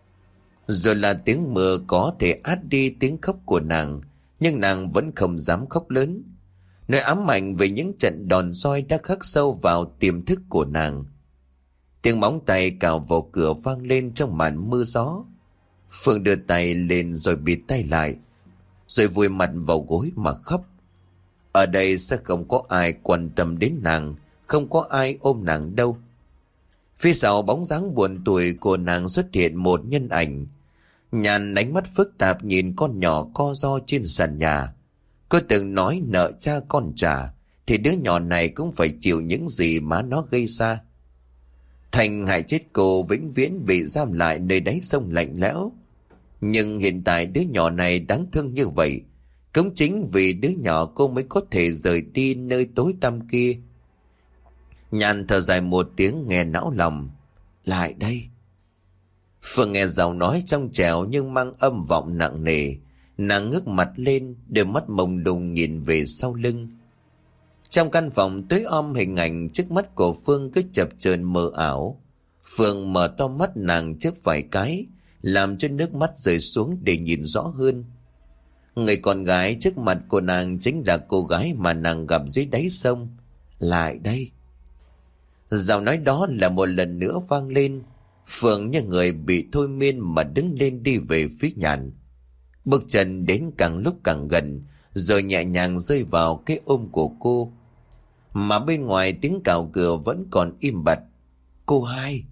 Rồi là tiếng mưa có thể át đi tiếng khóc của nàng, nhưng nàng vẫn không dám khóc lớn. Nỗi ám ảnh về những trận đòn roi đã khắc sâu vào tiềm thức của nàng. Tiếng móng tay cào vào cửa vang lên trong màn mưa gió. Phương đưa tay lên rồi bịt tay lại, rồi vùi mặt vào gối mà khóc. Ở đây sẽ không có ai quan tâm đến nàng, không có ai ôm nàng đâu. Phía sau bóng dáng buồn tủi của nàng xuất hiện một nhân ảnh. Nhàn ánh mắt phức tạp nhìn con nhỏ co ro trên sàn nhà. Cô từng nói nợ cha con trả, thì đứa nhỏ này cũng phải chịu những gì má nó gây ra. Thành hại chết cô vĩnh viễn bị giam lại nơi đáy sông lạnh lẽo. Nhưng hiện tại đứa nhỏ này đáng thương như vậy, cũng chính vì đứa nhỏ cô mới có thể rời đi nơi tối tăm kia. Nhàn thở dài một tiếng nghe não lòng. Lại đây. Phương nghe giọng nói trong trẻo nhưng mang âm vọng nặng nề. Nàng ngước mặt lên, đôi mắt mông lung nhìn về sau lưng. Trong căn phòng tối om, hình ảnh trước mắt của Phương cứ chập chờn mờ ảo. Phương mở to mắt, nàng chớp vài cái, làm cho nước mắt rơi xuống để nhìn rõ hơn. Người con gái trước mặt của nàng chính là cô gái mà nàng gặp dưới đáy sông. Lại đây. Giọng nói đó là một lần nữa vang lên. Phương như người bị thôi miên mà đứng lên đi về phía Nhàn. Bước chân đến càng lúc càng gần, rồi nhẹ nhàng rơi vào cái ôm của cô. Mà bên ngoài tiếng cào cửa vẫn còn im bặt. Cô hai.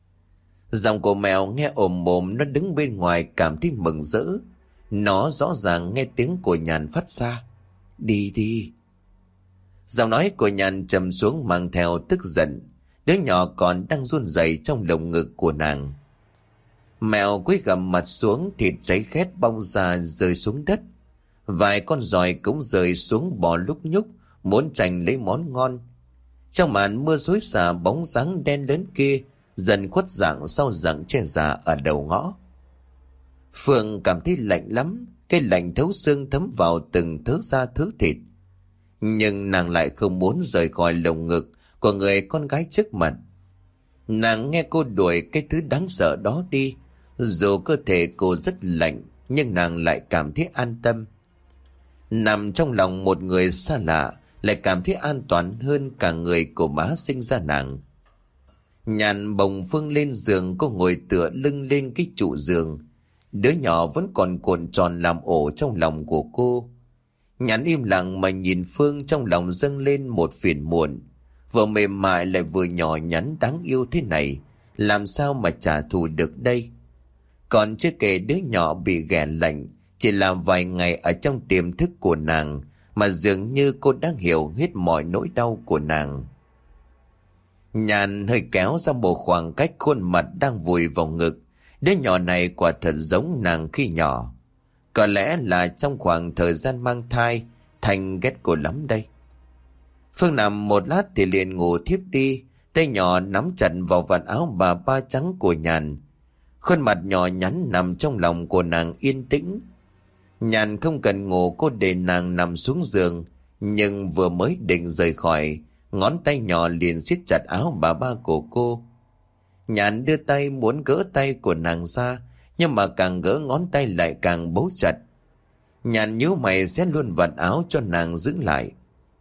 Giọng của mèo nghe ồm ồm, nó đứng bên ngoài cảm thấy mừng rỡ. Nó rõ ràng nghe tiếng của Nhàn phát ra. Đi đi. Giọng nói của Nhàn trầm xuống mang theo tức giận. Đứa nhỏ còn đang run rẩy trong lồng ngực của nàng. Mèo cúi gằm mặt xuống, thịt cháy khét bong ra rơi xuống đất. Vài con giòi cũng rơi xuống bò lúc nhúc, muốn tranh lấy món ngon. Trong màn mưa xối xả, bóng dáng đen lớn kia dần khuất dạng sau rặng tre già ở đầu ngõ. Phương cảm thấy lạnh lắm, cái lạnh thấu xương thấm vào từng thớ da thớ thịt. Nhưng nàng lại không muốn rời khỏi lồng ngực của người con gái trước mặt. Nàng nghe cô đuổi cái thứ đáng sợ đó đi. Dù cơ thể cô rất lạnh, nhưng nàng lại cảm thấy an tâm. Nằm trong lòng một người xa lạ lại cảm thấy an toàn hơn cả người của má sinh ra nàng. Nhàn bồng Phương lên giường, cô ngồi tựa lưng lên cái trụ giường. Đứa nhỏ vẫn còn cuộn tròn làm ổ trong lòng của cô. Nhàn im lặng mà nhìn Phương, trong lòng dâng lên một phiền muộn. Vừa mềm mại lại vừa nhỏ nhắn đáng yêu thế này, làm sao mà trả thù được đây? Còn chưa kể đứa nhỏ bị ghẻ lạnh, chỉ là vài ngày ở trong tiềm thức của nàng mà dường như cô đã hiểu hết mọi nỗi đau của nàng. Nhàn hơi kéo ra một khoảng cách, khuôn mặt đang vùi vào ngực. Đứa nhỏ này quả thật giống nàng khi nhỏ. Có lẽ là trong khoảng thời gian mang thai, Thanh ghét cô lắm đây. Phương nằm một lát thì liền ngủ thiếp đi, tay nhỏ nắm chặt vào vạt áo bà ba trắng của Nhàn. Khuôn mặt nhỏ nhắn nằm trong lòng của nàng yên tĩnh. Nhàn không cần ngủ, cô để nàng nằm xuống giường, nhưng vừa mới định rời khỏi, ngón tay nhỏ liền siết chặt áo bà ba của cô. Nhàn đưa tay muốn gỡ tay của nàng ra, nhưng mà càng gỡ ngón tay lại càng bấu chặt. Nhàn nhíu mày xé luôn vạt áo cho nàng giữ lại.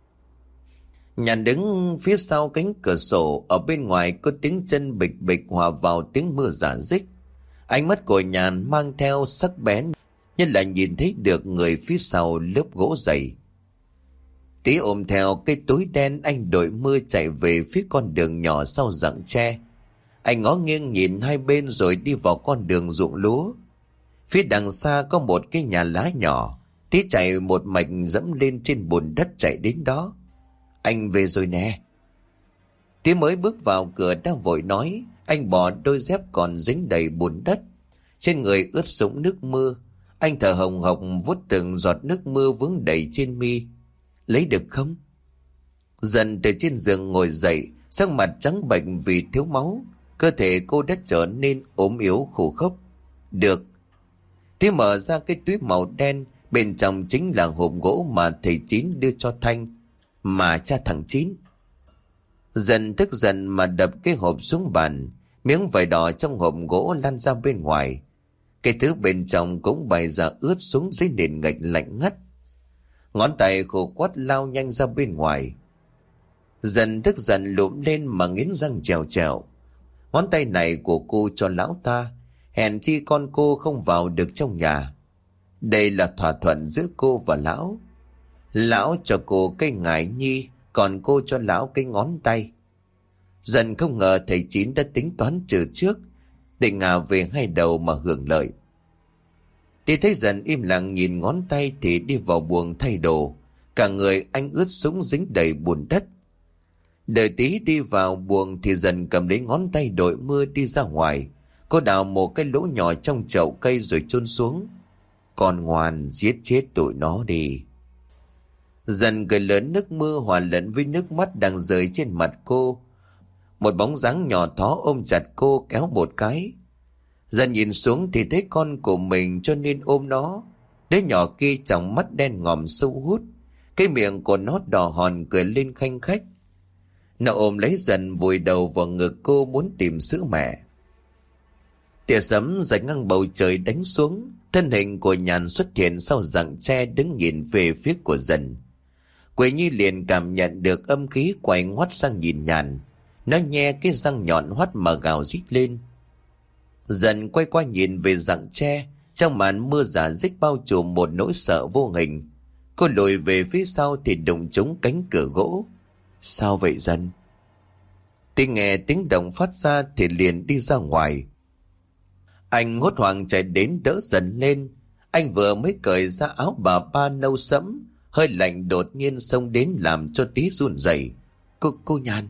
Nhàn đứng phía sau cánh cửa sổ, ở bên ngoài có tiếng chân bịch bịch hòa vào tiếng mưa rả rích. Ánh mắt của Nhàn mang theo sắc bén, như là nhìn thấy được người phía sau lớp gỗ dày. Tí ôm theo cái túi đen, anh đội mưa chạy về phía con đường nhỏ sau rặng tre. Anh ngó nghiêng nhìn hai bên rồi đi vào con đường ruộng lúa. Phía đằng xa có một cái nhà lá nhỏ. Tí chạy một mạch dẫm lên trên bùn đất chạy đến đó. Anh về rồi nè. Tí mới bước vào cửa đang vội nói. Anh bỏ đôi dép còn dính đầy bùn đất, trên người ướt sũng nước mưa. Anh thở hồng hộc vuốt từng giọt nước mưa vướng đầy trên mi. Lấy được không? Dần từ trên giường ngồi dậy, sắc mặt trắng bệch vì thiếu máu. Cơ thể cô đã trở nên ốm yếu khô khốc. Được. Tí mở ra cái túi màu đen, bên trong chính là hộp gỗ mà thầy Chín đưa cho Thanh, mà cha thằng Chín. Dần tức giận mà đập cái hộp xuống bàn, miếng vải đỏ trong hộp gỗ lăn ra bên ngoài. Cái thứ bên trong cũng bày ra ướt xuống dưới nền gạch lạnh ngắt. Ngón tay khô quắt lao nhanh ra bên ngoài. Dần tức giận lụm lên mà nghiến răng trèo trèo. Ngón tay này của cô cho lão ta, hèn chi con cô không vào được trong nhà. Đây là thỏa thuận giữa cô và lão. Lão cho cô cái ngải nhi, còn cô cho lão cái ngón tay. Dần không ngờ thầy Chín đã tính toán từ trước, để ngả về hai đầu mà hưởng lợi. Thì thấy Dần im lặng nhìn ngón tay thì đi vào buồng thay đồ. Cả người anh ướt sũng dính đầy bùn đất. Đợi Tí đi vào buồng thì Dần cầm lấy ngón tay đội mưa đi ra ngoài. Cô đào một cái lỗ nhỏ trong chậu cây rồi chôn xuống. Con ngoan, giết chết tụi nó đi. Dần cười lớn, nước mưa hòa lẫn với nước mắt đang rơi trên mặt cô. Một bóng dáng nhỏ thó ôm chặt cô kéo một cái. Dần nhìn xuống thì thấy con của mình cho nên ôm nó. Đứa nhỏ kia trong mắt đen ngòm sâu hút. Cái miệng của nó đỏ hòn cười lên khanh khách. Nó ôm lấy Dần vùi đầu vào ngực cô muốn tìm sữa mẹ. Tia sấm rạch ngang bầu trời đánh xuống. Thân hình của Nhàn xuất hiện sau rặng tre đứng nhìn về phía của Dần. Quỷ Nhi liền cảm nhận được âm khí quay ngoắt sang nhìn Nhàn. Nó nhe cái răng nhọn hoắt mà gào rít lên. Dần quay qua nhìn về rặng tre. Trong màn mưa rả rích bao trùm một nỗi sợ vô hình. Cô lùi về phía sau thì đụng trúng cánh cửa gỗ. Sao vậy Dần? Tí nghe tiếng động phát ra thì liền đi ra ngoài. Anh hốt hoảng chạy đến đỡ Dần lên. Anh vừa mới cởi ra áo bà ba nâu sẫm, hơi lạnh đột nhiên xông đến làm cho Tí run rẩy. Cô, cô Nhàn.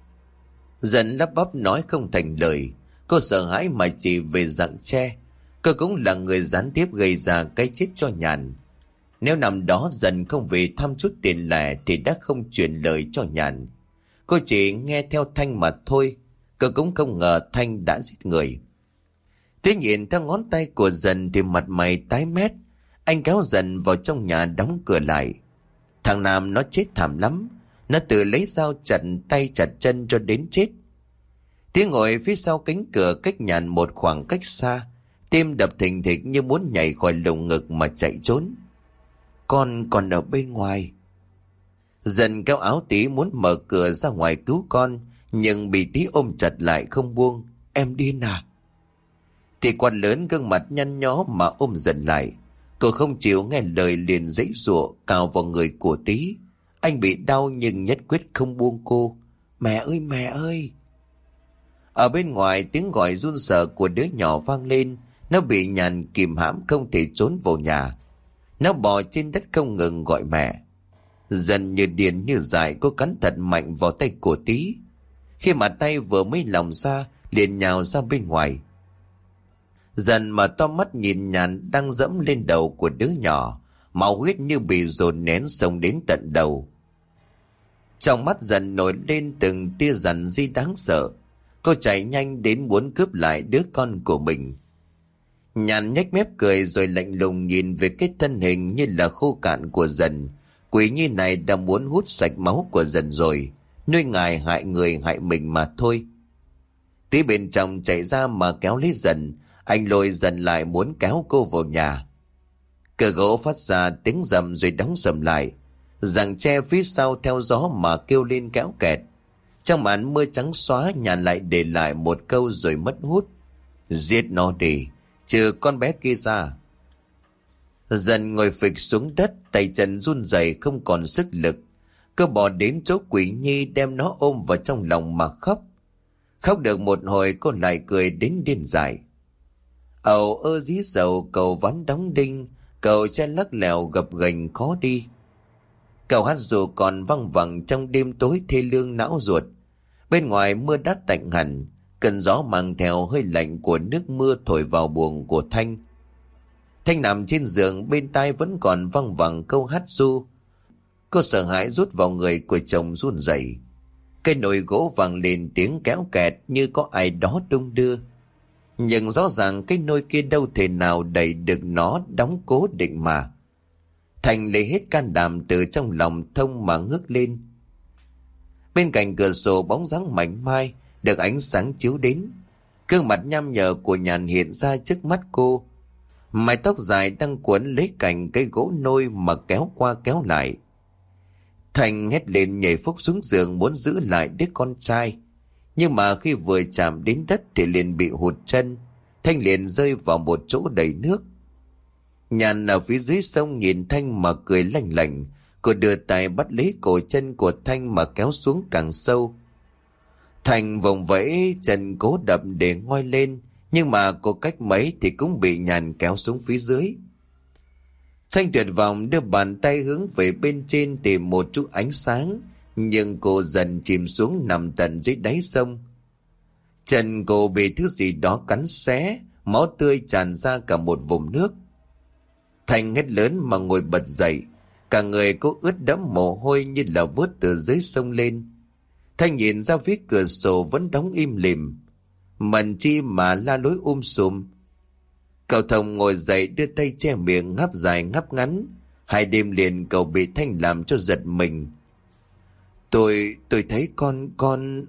Dần lắp bắp nói không thành lời. Cô sợ hãi mà chỉ về rặng tre. Cô cũng là người gián tiếp gây ra cái chết cho Nhàn. Nếu năm đó Dần không về thăm chút tiền lẻ thì đã không truyền lời cho Nhàn. Cô chỉ nghe theo Thanh mà thôi. Cô cũng không ngờ Thanh đã giết người. Thế nhìn theo ngón tay của Dần thì mặt mày tái mét. Anh kéo Dần vào trong nhà đóng cửa lại. Thằng Nam nó chết thảm lắm. Nó tự lấy dao chặt tay chặt chân cho đến chết. Tiếng ngồi phía sau cánh cửa cách Nhàn một khoảng cách xa. Tim đập thình thịch như muốn nhảy khỏi lồng ngực mà chạy trốn. Con còn ở bên ngoài. Dần kéo áo Tí muốn mở cửa ra ngoài cứu con, nhưng bị Tí ôm chặt lại không buông. Em điên à? Thì quạt lớn gương mặt nhăn nhó mà ôm Dần lại. Cô không chịu nghe lời liền giãy giụa cào vào người của Tí. Anh bị đau nhưng nhất quyết không buông cô. Mẹ ơi mẹ ơi. Ở bên ngoài tiếng gọi run sợ của đứa nhỏ vang lên. Nó bị Nhàn kìm hãm không thể trốn vào nhà. Nó bò trên đất không ngừng gọi mẹ. Dần như điên như dại, cô cắn thật mạnh vào tay của Tí. Khi mà tay vừa mới lòng ra, liền nhào ra bên ngoài. Dần mà to mắt nhìn Nhàn đang dẫm lên đầu của đứa nhỏ, máu huyết như bị dồn nén xông đến tận đầu. Trong mắt Dần nổi lên từng tia dằn di đáng sợ. Cô chạy nhanh đến muốn cướp lại đứa con của mình. Nhàn nhếch mép cười rồi lạnh lùng nhìn về cái thân hình như là khô cạn của Dần. Quỷ nhi này đã muốn hút sạch máu của Dần rồi, nuôi ngài hại người hại mình mà thôi. Tí bên trong chạy ra mà kéo lấy Dần. Anh lôi Dần lại muốn kéo cô vào nhà. Cửa gỗ phát ra tiếng rầm rồi đóng sầm lại. Giằng tre phía sau theo gió mà kêu lên kéo kẹt. Trong màn mưa trắng xóa, Nhàn lại để lại một câu rồi mất hút: giết nó đi, trừ con bé kia ra. Dần ngồi phịch xuống đất, tay chân run rẩy không còn sức lực. Cô bỏ đến chỗ quỷ nhi, đem nó ôm vào trong lòng mà khóc. Khóc được một hồi, cô lại cười đến điên dại. Ầu ơ dí dầu cầu ván đóng đinh, cầu tre lắc lèo gập ghềnh khó đi. Câu hát dù còn văng vẳng trong đêm tối thê lương não ruột. Bên ngoài mưa đã tạnh hẳn, cơn gió mang theo hơi lạnh của nước mưa thổi vào buồng của Thanh. Thanh nằm trên giường, bên tai vẫn còn văng vẳng câu hát ru. Cô sợ hãi rút vào người của chồng run rẩy. Cây nồi gỗ vang lên tiếng kéo kẹt như có ai đó đung đưa. Nhưng rõ ràng cái nồi kia đâu thể nào đẩy được nó đóng cố định mà. Thành lấy hết can đảm từ trong lòng thông mà ngước lên. Bên cạnh cửa sổ bóng dáng mảnh mai được ánh sáng chiếu đến. Gương mặt nham nhở của Nhàn hiện ra trước mắt cô. Mái tóc dài đang cuốn lấy cành cây gỗ nôi mà kéo qua kéo lại. Thành hét lên nhảy phúc xuống giường muốn giữ lại đứa con trai. Nhưng mà khi vừa chạm đến đất thì liền bị hụt chân. Thanh liền rơi vào một chỗ đầy nước. Nhàn ở phía dưới sông nhìn Thanh mà cười lanh lảnh. Cô đưa tay bắt lấy cổ chân của Thanh mà kéo xuống càng sâu. Thanh vùng vẫy chân cố đập để ngoi lên. Nhưng mà cô cách mấy thì cũng bị Nhàn kéo xuống phía dưới. Thanh tuyệt vọng đưa bàn tay hướng về bên trên tìm một chút ánh sáng. Nhưng cô dần chìm xuống nằm tận dưới đáy sông. Chân cô bị thứ gì đó cắn xé, máu tươi tràn ra cả một vùng nước. Thanh hét lớn mà ngồi bật dậy. Cả người cô ướt đẫm mồ hôi như là vớt từ dưới sông lên. Thanh nhìn ra phía cửa sổ vẫn đóng im lìm. Mần chi mà la lối um sùm. Cậu Thông ngồi dậy đưa tay che miệng ngáp dài ngáp ngắn. Hai đêm liền cậu bị Thanh làm cho giật mình. Tôi, tôi thấy con, con...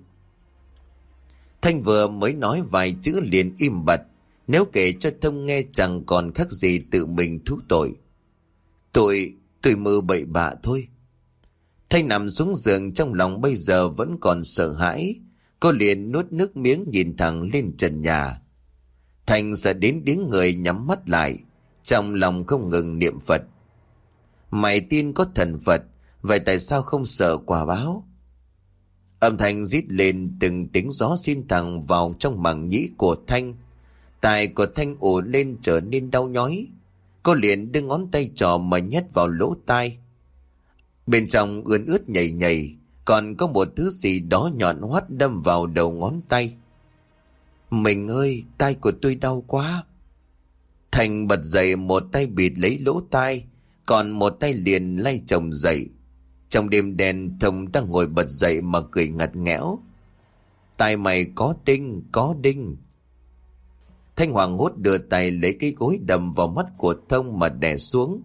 Thanh vừa mới nói vài chữ liền im bặt. Nếu kể cho Thông nghe chẳng còn khác gì tự mình thú tội. Tôi, tôi mơ bậy bạ thôi. Thanh nằm xuống giường, trong lòng bây giờ vẫn còn sợ hãi. Cô liền nuốt nước miếng nhìn thẳng lên trần nhà. Thanh sợ đến điếng người nhắm mắt lại, trong lòng không ngừng niệm Phật. Mày tin có thần Phật, vậy tại sao không sợ quả báo? Âm thanh rít lên từng tiếng gió xin thẳng vào trong màng nhĩ của Thanh. Tai của Thanh ù lên trở nên đau nhói. Cô liền đưa ngón tay trỏ mà nhét vào lỗ tai. Bên trong ươn ướt nhầy nhầy, còn có một thứ gì đó nhọn hoắt đâm vào đầu ngón tay. Mình ơi, tai của tôi đau quá. Thanh bật dậy, một tay bịt lấy lỗ tai, còn một tay liền lay chồng dậy. Trong đêm đen, Thông đang ngồi bật dậy mà cười ngặt nghẽo. Tai mày có đinh, có đinh. Thanh hoảng hốt đưa tay lấy cái gối đầm vào mắt của Thông mà đè xuống.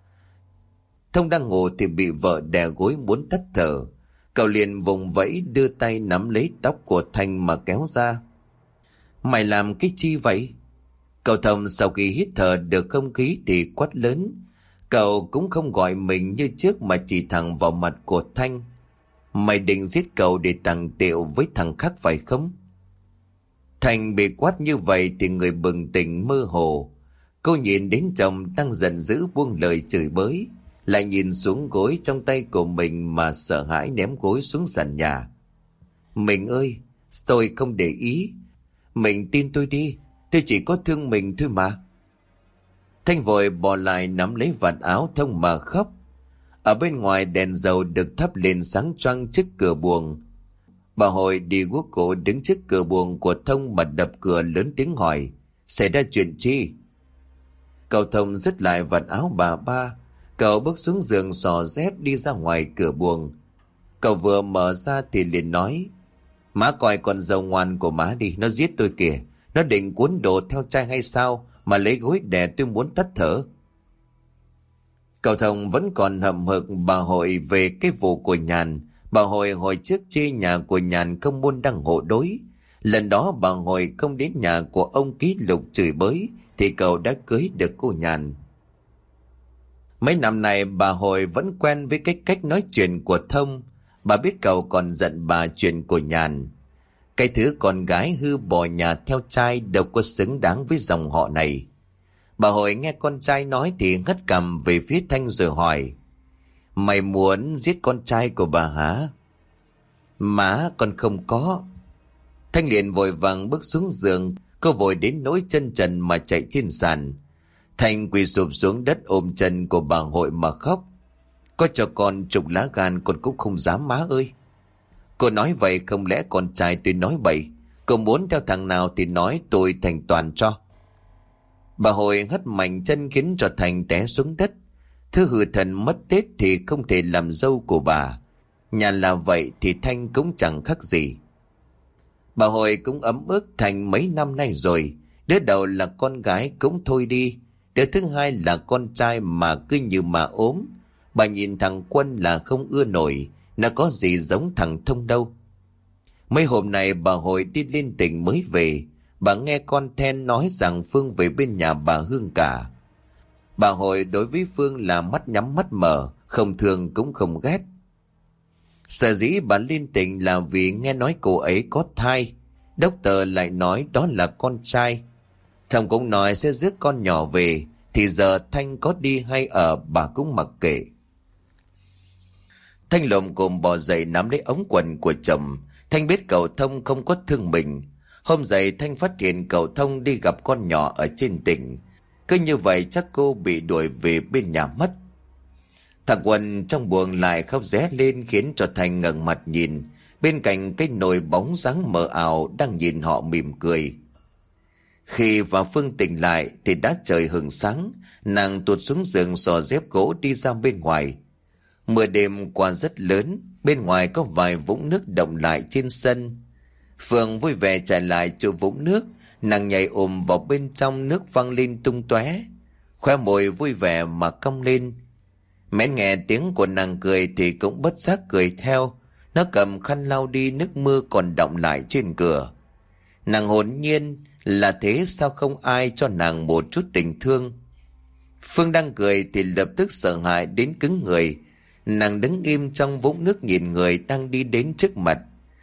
Thông đang ngủ thì bị vợ đè gối muốn tắt thở. Cậu liền vùng vẫy đưa tay nắm lấy tóc của Thanh mà kéo ra. Mày làm cái chi vậy? Cậu Thông sau khi hít thở được không khí thì quát lớn. Cậu cũng không gọi mình như trước mà chỉ thẳng vào mặt của Thanh. Mày định giết cậu để tàng tiệu với thằng khác phải không? Thanh bị quát như vậy thì người bừng tỉnh mơ hồ. Cô nhìn đến chồng đang giận dữ buông lời chửi bới, lại nhìn xuống gối trong tay của mình mà sợ hãi ném gối xuống sàn nhà. Mình ơi, tôi không để ý. Mình tin tôi đi, tôi chỉ có thương mình thôi mà. Thanh vội bỏ lại nắm lấy vạt áo Thông mà khóc. Ở bên ngoài đèn dầu được thắp lên sáng choang trước cửa buồng. Bà Hội đi guốc cổ đứng trước cửa buồng của Thông mà đập cửa lớn tiếng hỏi: xảy ra chuyện chi? Cậu Thông dứt lại vạt áo bà ba. Cậu bước xuống giường xò dép đi ra ngoài cửa buồng. Cậu vừa mở ra thì liền nói: má coi con dâu ngoan của má đi, nó giết tôi kìa. Nó định cuốn đồ theo trai hay sao mà lấy gối đè tôi muốn tắt thở. Cậu Thông vẫn còn hậm hực bà Hội về cái vụ của Nhàn. Bà Hội hồi trước chê nhà của Nhàn không môn đăng hộ đối. Lần đó bà Hội không đến nhà của ông Ký Lục chửi bới thì cậu đã cưới được cô Nhàn. Mấy năm nay bà Hội vẫn quen với cái cách nói chuyện của Thông. Bà biết cậu còn giận bà chuyện của Nhàn. Cái thứ con gái hư bỏ nhà theo trai đâu có xứng đáng với dòng họ này. Bà Hội nghe con trai nói thì ngất cằm về phía Thanh rồi hỏi: mày muốn giết con trai của bà hả? Má, con không có. Thanh liền vội vàng bước xuống giường. Cô vội đến nỗi chân trần mà chạy trên sàn. Thanh quỳ sụp xuống đất ôm chân của bà Hội mà khóc. Có cho con chục lá gan con cũng không dám má ơi. Cô nói vậy không lẽ con trai tôi nói bậy? Cô muốn theo thằng nào thì nói, tôi thành toàn cho. Bà Hội hất mạnh chân khiến cho Thành té xuống đất. Thứ hư thần mất Tết thì không thể làm dâu của bà. Nhà là vậy thì Thanh cũng chẳng khác gì. Bà Hội cũng ấm ức Thành mấy năm nay rồi. Đứa đầu là con gái cũng thôi đi. Đứa thứ hai là con trai mà cứ như mà ốm. Bà nhìn thằng Quân là không ưa nổi. Nó có gì giống thằng Thông đâu. Mấy hôm nay bà Hội đi lên tỉnh mới về. Bà nghe con Then nói rằng Phương về bên nhà bà Hương cả. Bà Hội đối với Phương là mắt nhắm mắt mở, không thương cũng không ghét. Sở dĩ bà lên tỉnh là vì nghe nói cô ấy có thai. Doctor lại nói đó là con trai. Thông cũng nói sẽ rước con nhỏ về. Thì giờ Thanh có đi hay ở bà cũng mặc kệ. Thanh lồm cồm bò dậy nắm lấy ống quần của chồng. Thanh biết cậu Thông không có thương mình. Hôm dậy Thanh phát hiện cậu Thông đi gặp con nhỏ ở trên tỉnh. Cứ như vậy chắc cô bị đuổi về bên nhà mất. Thằng Quân trong buồng lại khóc ré lên khiến cho Thanh ngẩng mặt nhìn. Bên cạnh cái nồi bóng dáng mờ ảo đang nhìn họ mỉm cười. Khi bà Phương tỉnh lại thì đã trời hừng sáng. Nàng tuột xuống giường xò dép gỗ đi ra bên ngoài. Mưa đêm qua rất lớn. Bên ngoài có vài vũng nước động lại trên sân. Phương vui vẻ chạy lại chỗ vũng nước. Nàng nhảy ôm vào bên trong, nước văng lên tung tóe. Khoe môi vui vẻ mà cong lên. Mến nghe tiếng của nàng cười thì cũng bất giác cười theo. Nó cầm khăn lau đi nước mưa còn đọng lại trên cửa. Nàng hồn nhiên là thế, sao không ai cho nàng một chút tình thương. Phương đang cười thì lập tức sợ hãi đến cứng người. Nàng đứng im trong vũng nước nhìn người đang đi đến trước mặt.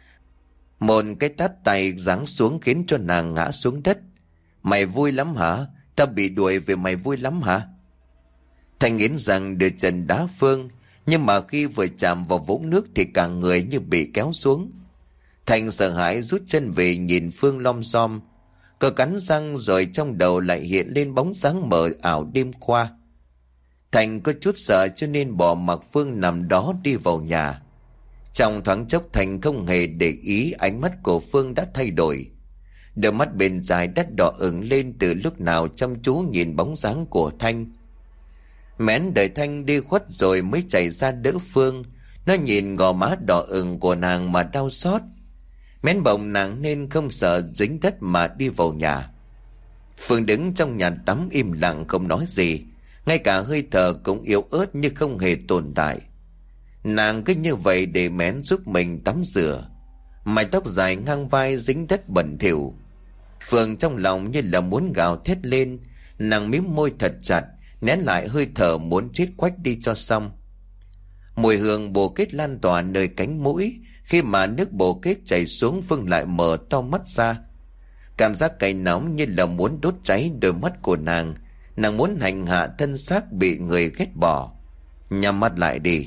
Một cái tát tay giáng xuống khiến cho nàng ngã xuống đất. Mày vui lắm hả? Tao bị đuổi về mày vui lắm hả? Thanh nghiến rằng đưa chân đá Phương. Nhưng mà khi vừa chạm vào vũng nước thì cả người như bị kéo xuống. Thanh sợ hãi rút chân về nhìn Phương lom xom. Cờ cắn răng rồi trong đầu lại hiện lên bóng dáng mờ ảo đêm qua. Thanh có chút sợ cho nên bỏ mặc Phương nằm đó đi vào nhà. Trong thoáng chốc Thanh không hề để ý ánh mắt của Phương đã thay đổi. Đôi mắt bên dài đắt đỏ ửng lên từ lúc nào chăm chú nhìn bóng dáng của Thanh. Mén đợi Thanh đi khuất rồi mới chạy ra đỡ Phương. Nó nhìn gò má đỏ ửng của nàng mà đau xót. Mén bồng nàng nên không sợ dính đất mà đi vào nhà. Phương đứng trong nhà tắm im lặng không nói gì. Ngay cả hơi thở cũng yếu ớt như không hề tồn tại. Nàng cứ như vậy để Mén giúp mình tắm rửa. Mái tóc dài ngang vai dính đất bẩn thỉu. Phương trong lòng như là muốn gào thét lên. Nàng mím môi thật chặt, nén lại hơi thở muốn chết quách đi cho xong. Mùi hương bồ kết lan tỏa nơi cánh mũi. Khi mà nước bồ kết chảy xuống, Phương lại mở to mắt ra. Cảm giác cay nóng như là muốn đốt cháy đôi mắt của nàng. Nàng muốn hành hạ thân xác bị người ghét bỏ. Nhắm mắt lại đi.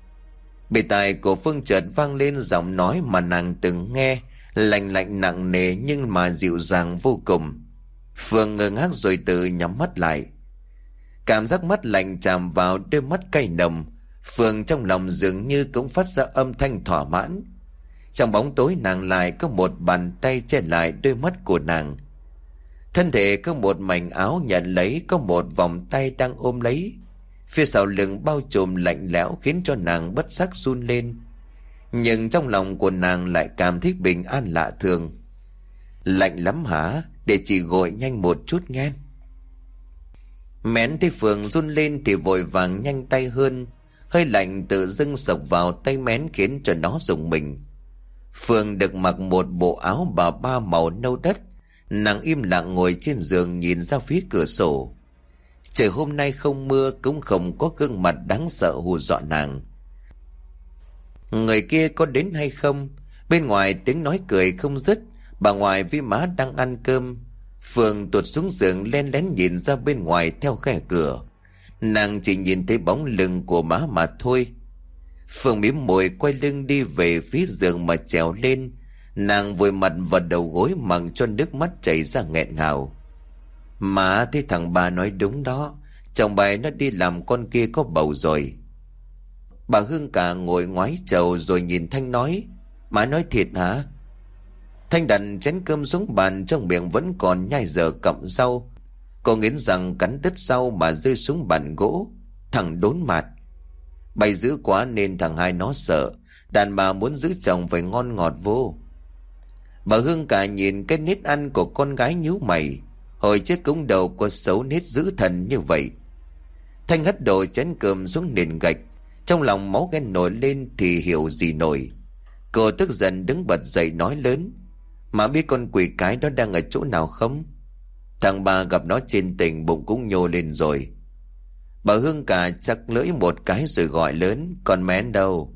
Bề tai của Phương chợt vang lên giọng nói mà nàng từng nghe, lạnh lạnh nặng nề nhưng mà dịu dàng vô cùng. Phương ngơ ngác rồi từ nhắm mắt lại. Cảm giác mắt lạnh chạm vào đôi mắt cay nồng. Phương trong lòng dường như cũng phát ra âm thanh thỏa mãn. Trong bóng tối nàng lại có một bàn tay che lại đôi mắt của nàng. Thân thể có một mảnh áo nhận lấy, có một vòng tay đang ôm lấy. Phía sau lưng bao trùm lạnh lẽo khiến cho nàng bất giác run lên. Nhưng trong lòng của nàng lại cảm thấy bình an lạ thường. Lạnh lắm hả? Để chị gội nhanh một chút nghe. Mén thấy Phương run lên thì vội vàng nhanh tay hơn. Hơi lạnh tự dưng sộc vào tay Mén khiến cho nó rùng mình. Phương được mặc một bộ áo bà ba màu nâu đất. Nàng im lặng ngồi trên giường nhìn ra phía cửa sổ. Trời hôm nay không mưa, cũng không có gương mặt đáng sợ hù dọa nàng. Người kia có đến hay không? Bên ngoài tiếng nói cười không dứt. Bà ngoại với má đang ăn cơm. Phương tuột xuống giường len lén nhìn ra bên ngoài theo khe cửa. Nàng chỉ nhìn thấy bóng lưng của má mà thôi. Phương mím môi quay lưng đi về phía giường mà trèo lên. Nàng vùi mặt vào đầu gối mặc cho nước mắt chảy ra nghẹn ngào. Má thấy thằng bà nói đúng đó. Chồng bà nó đi làm con kia có bầu rồi. Bà Hương cả ngồi ngoái chầu rồi nhìn Thanh nói: Má nói thiệt hả? Thanh đặt chén cơm xuống bàn, trong miệng vẫn còn nhai dở cọng rau. Cô nghiến răng cắn đứt rau mà rơi xuống bàn gỗ. Thằng đốn mặt. Bày dữ quá nên thằng hai nó sợ. Đàn bà muốn giữ chồng phải ngon ngọt vô. Bà Hương cả nhìn cái nết ăn của con gái nhíu mày. Hồi trước cũng đầu có xấu nết dữ thần như vậy. Thanh hất đồ chén cơm xuống nền gạch. Trong lòng máu ghen nổi lên thì hiểu gì nổi. Cô tức giận đứng bật dậy nói lớn: Mà biết con quỷ cái đó đang ở chỗ nào không? Thằng ba gặp nó trên tỉnh bụng cũng nhô lên rồi. Bà Hương cả chắc lưỡi một cái rồi gọi lớn: Còn Mén đâu?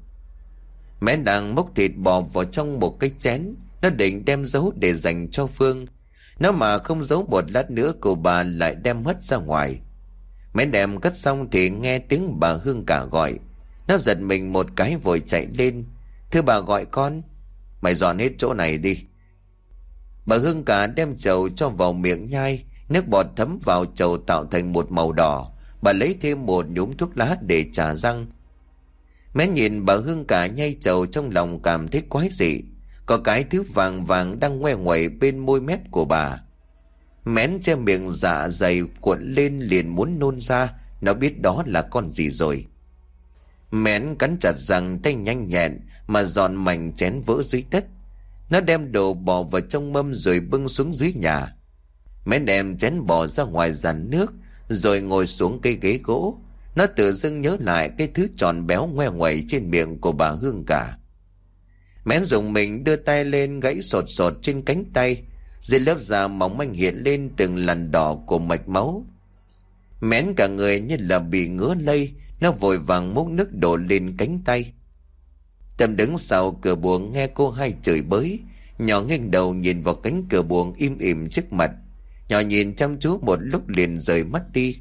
Mén đang múc thịt bò vào trong một cái chén. Nó định đem giấu để dành cho Phương. Nó mà không giấu một lát nữa cô bà lại đem hất ra ngoài. Mén đem cất xong thì nghe tiếng bà Hương cả gọi. Nó giật mình một cái vội chạy lên: Thưa bà gọi con. Mày dọn hết chỗ này đi. Bà Hương cả đem chầu cho vào miệng nhai. Nước bọt thấm vào chầu tạo thành một màu đỏ. Bà lấy thêm một nhúm thuốc lá để chà răng. Mén nhìn bà Hương cả nhai chầu trong lòng cảm thấy quái dị. Có cái thứ vàng vàng đang ngoe ngoẩy bên môi mép của bà. Mén che miệng dạ dày cuộn lên liền muốn nôn ra. Nó biết đó là con gì rồi. Mén cắn chặt răng, tay nhanh nhẹn mà dọn mảnh chén vỡ dưới đất. Nó đem đồ bò vào trong mâm rồi bưng xuống dưới nhà. Mén đem chén bò ra ngoài dàn nước rồi ngồi xuống cây ghế gỗ. Nó tự dưng nhớ lại cái thứ tròn béo ngoe ngoẩy trên miệng của bà Hương cả. Mén dùng mình đưa tay lên gãy sột sột trên cánh tay. Dưới lớp da mỏng manh hiện lên từng làn đỏ của mạch máu. Mén cả người như là bị ngứa lây. Nó vội vàng múc nước đổ lên cánh tay. Tâm đứng sau cửa buồng nghe cô hai chửi bới. Nhỏ nghênh đầu nhìn vào cánh cửa buồng im ỉm trước mặt. Nhỏ nhìn chăm chú một lúc liền rời mắt đi.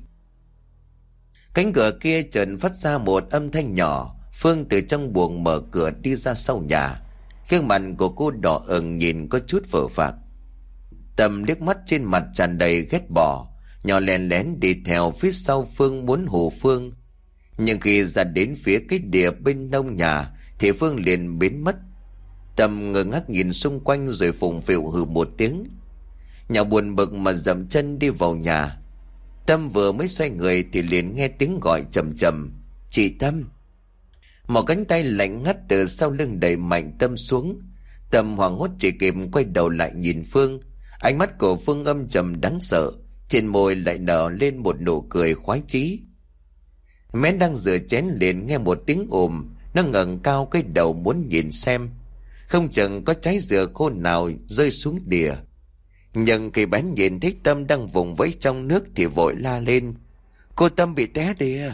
Cánh cửa kia chợt phát ra một âm thanh nhỏ. Phương từ trong buồng mở cửa đi ra sau nhà. Gương mặt của cô đỏ ửng nhìn có chút vỡ phạc. Tâm liếc mắt trên mặt tràn đầy ghét bỏ. Nhỏ lén lén đi theo phía sau Phương muốn hù Phương. Nhưng khi ra đến phía cái đìa bên nông nhà thì Phương liền biến mất. Tâm ngơ ngác nhìn xung quanh rồi phụng phịu hừ một tiếng. Nhỏ buồn bực mà dậm chân đi vào nhà. Tâm vừa mới xoay người thì liền nghe tiếng gọi trầm trầm: Chị Tâm. Một cánh tay lạnh ngắt từ sau lưng đẩy mạnh Tâm xuống. Tâm hoảng hốt chỉ kịp quay đầu lại nhìn Phương. Ánh mắt của Phương âm trầm đáng sợ. Trên môi lại nở lên một nụ cười khoái chí. Mén đang rửa chén liền nghe một tiếng ồm. Nó ngẩng cao cái đầu muốn nhìn xem. Không chừng có trái dừa khô nào rơi xuống đìa. Nhưng khi bén nhìn thấy Tâm đang vùng vẫy trong nước thì vội la lên: Cô Tâm bị té đìa.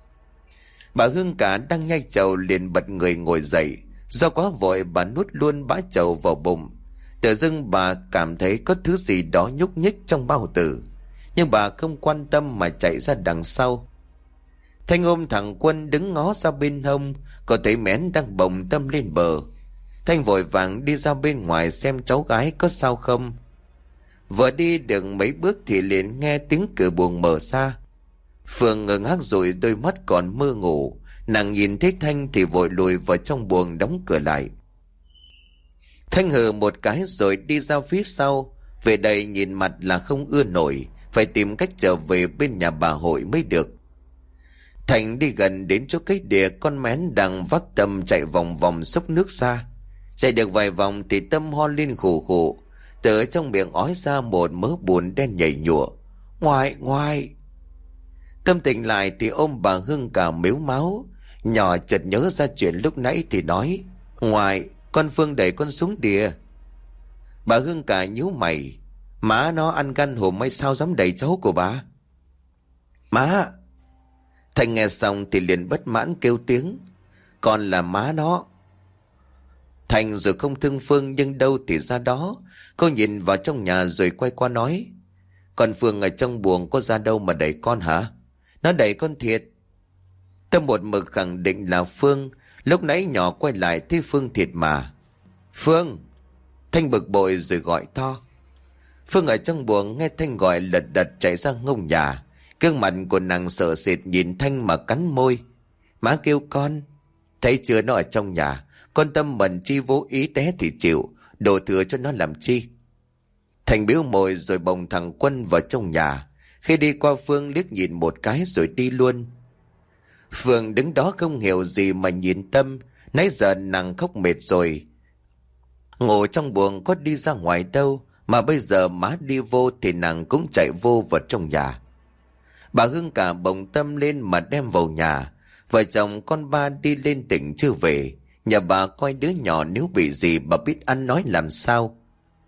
Bà Hương cả đang nhai chầu liền bật người ngồi dậy. Do quá vội bà nuốt luôn bã chầu vào bụng. Tự dưng bà cảm thấy có thứ gì đó nhúc nhích trong bao tử. Nhưng bà không quan tâm mà chạy ra đằng sau. Thanh ôm thằng Quân đứng ngó ra bên hông. Có thấy Mén đang bồng Tâm lên bờ. Thanh vội vàng đi ra bên ngoài xem cháu gái có sao không. Vừa đi được mấy bước thì liền nghe tiếng cửa buồng mở ra. Phương ngơ ngác rồi đôi mắt còn mơ ngủ. Nàng nhìn thấy Thanh thì vội lùi vào trong buồng đóng cửa lại. Thanh hừ một cái rồi đi ra phía sau. Về đây nhìn mặt là không ưa nổi, phải tìm cách trở về bên nhà bà Hội mới được. Thành đi gần đến chỗ cái đĩa con mén đang vác Tâm chạy vòng vòng xốc nước ra. Chạy được vài vòng thì Tâm ho lên khủ khủ, từ trong miệng ói ra một mớ bùn đen nhảy nhụa. Ngoài, ngoài. Tâm tỉnh lại thì ôm bà Hương cả mếu máu. Nhỏ chợt nhớ ra chuyện lúc nãy thì nói: Ngoài, con Phương đẩy con xuống đìa. Bà Hương cả nhíu mày: Má nó ăn gan hùm hay sao dám đẩy cháu của bà? Má! Thành nghe xong thì liền bất mãn kêu tiếng: Con là má nó. Thành rồi không thương Phương nhưng đâu thì ra đó. Cô nhìn vào trong nhà rồi quay qua nói: Con Phương ở trong buồng có ra đâu mà đẩy con hả? Nó đẩy con thiệt. Tâm một mực khẳng định là Phương. Lúc nãy nhỏ quay lại thấy Phương thiệt mà. Phương! Thanh bực bội rồi gọi to. Phương ở trong buồng nghe Thanh gọi lật đật chạy ra ngông nhà. Gương mặt của nàng sợ sệt nhìn Thanh mà cắn môi. Má kêu con. Thấy chưa, nó ở trong nhà. Con Tâm mần chi vô ý té thì chịu, đổ thừa cho nó làm chi. Thanh biếu môi rồi bồng thằng Quân vào trong nhà. Khi đi qua Phương liếc nhìn một cái rồi đi luôn. Phương đứng đó không hiểu gì mà nhìn Tâm. Nãy giờ nàng khóc mệt rồi, ngủ trong buồng có đi ra ngoài đâu. Mà bây giờ má đi vô thì nàng cũng chạy vô vào trong nhà. Bà Hương cả bồng Tâm lên mà đem vào nhà. Vợ chồng con ba đi lên tỉnh chưa về. Nhà bà coi đứa nhỏ nếu bị gì bà biết ăn nói làm sao.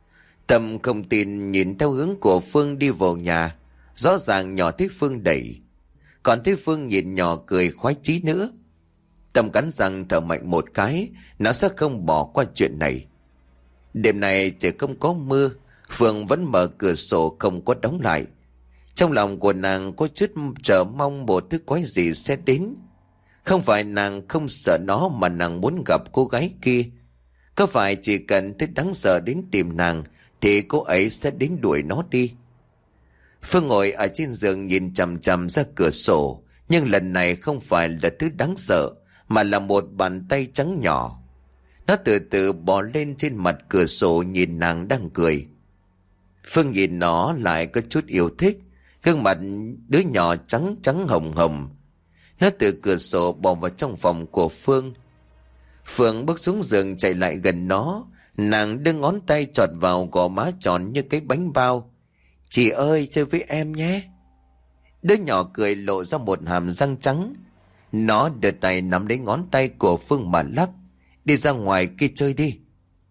Tâm không tin nhìn theo hướng của Phương đi vào nhà. Rõ ràng nhỏ thấy Phương đẩy, còn thấy Phương nhìn nhỏ cười khoái chí nữa. Tâm cắn răng thở mạnh một cái, nó sẽ không bỏ qua chuyện này. Đêm nay trời không có mưa, Phương vẫn mở cửa sổ không có đóng lại. Trong lòng của nàng có chút chờ mong một thứ quái gì sẽ đến. Không phải nàng không sợ nó mà nàng muốn gặp cô gái kia. Có phải chỉ cần thứ đáng sợ đến tìm nàng thì cô ấy sẽ đến đuổi nó đi. Phương ngồi ở trên giường nhìn chằm chằm ra cửa sổ. Nhưng lần này không phải là thứ đáng sợ, mà là một bàn tay trắng nhỏ. Nó từ từ bò lên trên mặt cửa sổ nhìn nàng đang cười. Phương nhìn nó lại có chút yêu thích. Gương mặt đứa nhỏ trắng trắng hồng hồng. Nó từ cửa sổ bò vào trong phòng của Phương. Phương bước xuống giường chạy lại gần nó. Nàng đưa ngón tay chọt vào gò má tròn như cái bánh bao. Chị ơi, chơi với em nhé. Đứa nhỏ cười lộ ra một hàm răng trắng. Nó đưa tay nắm lấy ngón tay của Phương mà lắc. Đi ra ngoài kia chơi đi.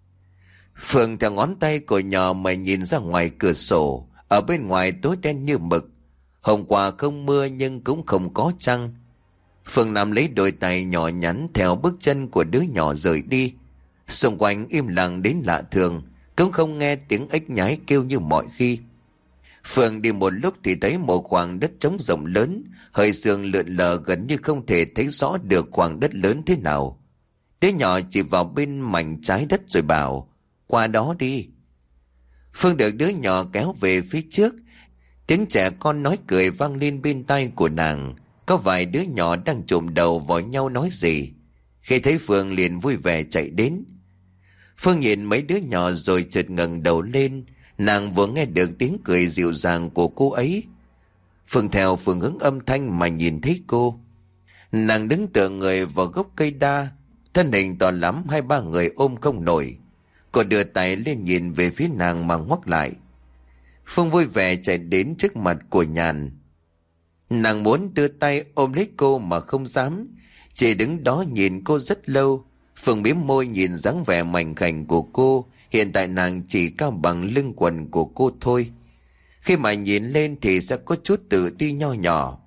Phương theo ngón tay của nhỏ mà nhìn ra ngoài cửa sổ. Ở bên ngoài tối đen như mực. Hôm qua không mưa nhưng cũng không có trăng. Phương nắm lấy đôi tay nhỏ nhắn theo bước chân của đứa nhỏ rời đi. Xung quanh im lặng đến lạ thường, cũng không nghe tiếng ếch nhái kêu như mọi khi. Phương đi một lúc thì thấy một khoảng đất trống rộng lớn, hơi sương lượn lờ gần như không thể thấy rõ được khoảng đất lớn thế nào. Đứa nhỏ chỉ vào bên mảnh trái đất rồi bảo: Qua đó đi. Phương được đứa nhỏ kéo về phía trước. Tiếng trẻ con nói cười vang lên bên tai của nàng. Có vài đứa nhỏ đang chụm đầu vào nhau nói gì. Khi thấy Phương liền vui vẻ chạy đến. Phương nhìn mấy đứa nhỏ rồi chợt ngẩng đầu lên. Nàng vừa nghe được tiếng cười dịu dàng của cô ấy. Phương theo phương hướng âm thanh mà nhìn thấy cô. Nàng đứng tựa người vào gốc cây đa. Thân hình to lắm, hai ba người ôm không nổi. Cô đưa tay lên nhìn về phía nàng mà ngoắc lại. Phương vui vẻ chạy đến trước mặt của Nhàn. Nàng muốn đưa tay ôm lấy cô mà không dám. Chỉ đứng đó nhìn cô rất lâu. Phương mím môi nhìn dáng vẻ mảnh khảnh của cô. Hiện tại nàng chỉ cao bằng lưng quần của cô thôi. Khi mà nhìn lên thì sẽ có chút tự ti nho nhỏ.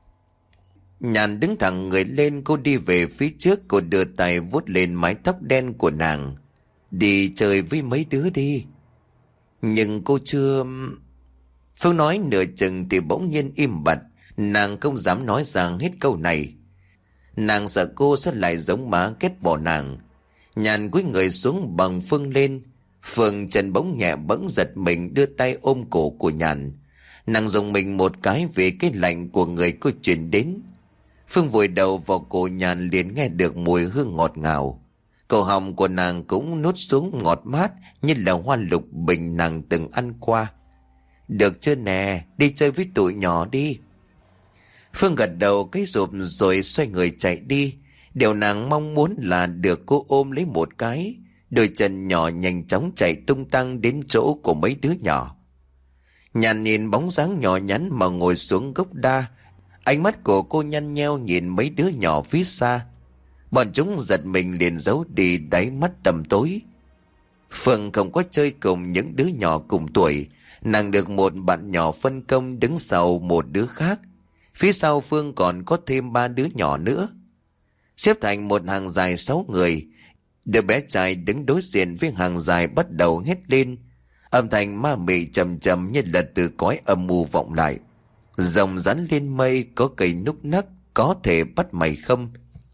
Nhàn đứng thẳng người lên, cô đi về phía trước. Cô đưa tay vuốt lên mái tóc đen của nàng. Đi chơi với mấy đứa đi. Nhưng cô chưa... Phương nói nửa chừng thì bỗng nhiên im bặt. Nàng không dám nói rằng hết câu này. Nàng sợ cô sẽ lại giống má ghét bỏ nàng. Nhàn cúi người xuống bằng Phương lên. Phương chân bỗng nhẹ bỗng giật mình, đưa tay ôm cổ của Nhàn. Nàng dùng mình một cái vì cái lạnh của người cô truyền đến. Phương vùi đầu vào cổ Nhàn, liền nghe được mùi hương ngọt ngào. Cổ họng của nàng cũng nuốt xuống ngọt mát như là hoa lục bình nàng từng ăn qua. Được chưa nè, đi chơi với tụi nhỏ đi. Phương gật đầu cái rụp rồi xoay người chạy đi. Điều nàng mong muốn là được cô ôm lấy một cái. Đôi chân nhỏ nhanh chóng chạy tung tăng đến chỗ của mấy đứa nhỏ. Nhàn nhìn bóng dáng nhỏ nhắn mà ngồi xuống gốc đa. Ánh mắt của cô nhăn nheo nhìn mấy đứa nhỏ phía xa. Bọn chúng giật mình liền giấu đi đáy mắt tầm tối. Phương không có chơi cùng những đứa nhỏ cùng tuổi. Nàng được một bạn nhỏ phân công đứng sau một đứa khác. Phía sau Phương còn có thêm ba đứa nhỏ nữa. Xếp thành một hàng dài sáu người. Đứa bé trai đứng đối diện với hàng dài bắt đầu hét lên. Âm thanh ma mị trầm trầm như là từ cõi âm mưu vọng lại. Rồng rắn lên mây, có cây núc nắc, có thể bắt mày không?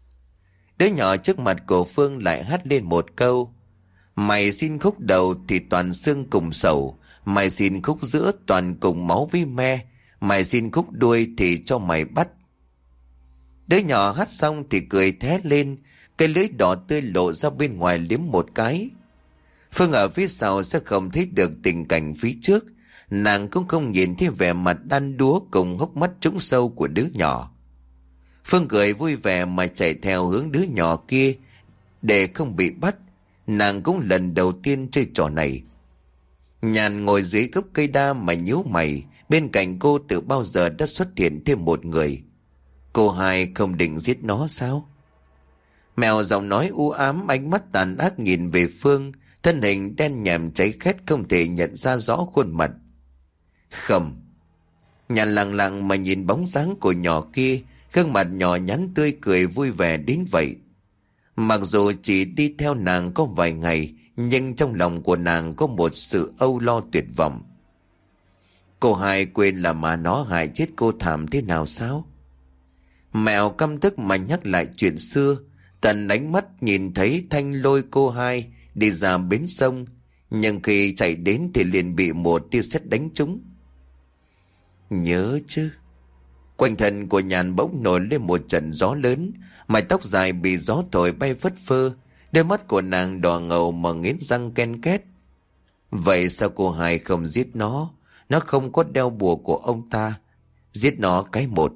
Đứa nhỏ trước mặt của Phương lại hát lên một câu. Mày xin khúc đầu thì toàn xương cùng sầu. Mày xin khúc giữa toàn cùng máu với me. Mày xin khúc đuôi thì cho mày bắt. Đứa nhỏ hát xong thì cười thét lên. Cái lưỡi đỏ tươi lộ ra bên ngoài liếm một cái. Phương ở phía sau sẽ không thấy được tình cảnh phía trước. Nàng cũng không nhìn thấy vẻ mặt đan đúa cùng hốc mắt trũng sâu của đứa nhỏ. Phương cười vui vẻ mà chạy theo hướng đứa nhỏ kia. Để không bị bắt, nàng cũng lần đầu tiên chơi trò này. Nhàn ngồi dưới gốc cây đa mà nhíu mày. Bên cạnh cô từ bao giờ đã xuất hiện thêm một người. Cô hai không định giết nó sao? Mèo giọng nói u ám, ánh mắt tàn ác nhìn về Phương. Thân hình đen nhèm cháy khét không thể nhận ra rõ khuôn mặt. Không. Nhàn lặng lặng mà nhìn bóng dáng của nhỏ kia. Gương mặt nhỏ nhắn tươi cười vui vẻ đến vậy. Mặc dù chỉ đi theo nàng có vài ngày, nhưng trong lòng của nàng có một sự âu lo tuyệt vọng. Cô hai quên là mà nó hại chết cô thảm thế nào sao? Mèo căm tức mà nhắc lại chuyện xưa. Tần ánh mắt nhìn thấy Thanh lôi cô hai đi ra bến sông, nhưng khi chạy đến thì liền bị một tia sét đánh trúng. Nhớ chứ. Quanh thân của Nhàn bỗng nổi lên một trận gió lớn, mái tóc dài bị gió thổi bay phất phơ, đôi mắt của nàng đỏ ngầu mà nghiến răng ken két. Vậy sao cô hai không giết nó? Nó không có đeo bùa của ông ta. Giết nó cái một.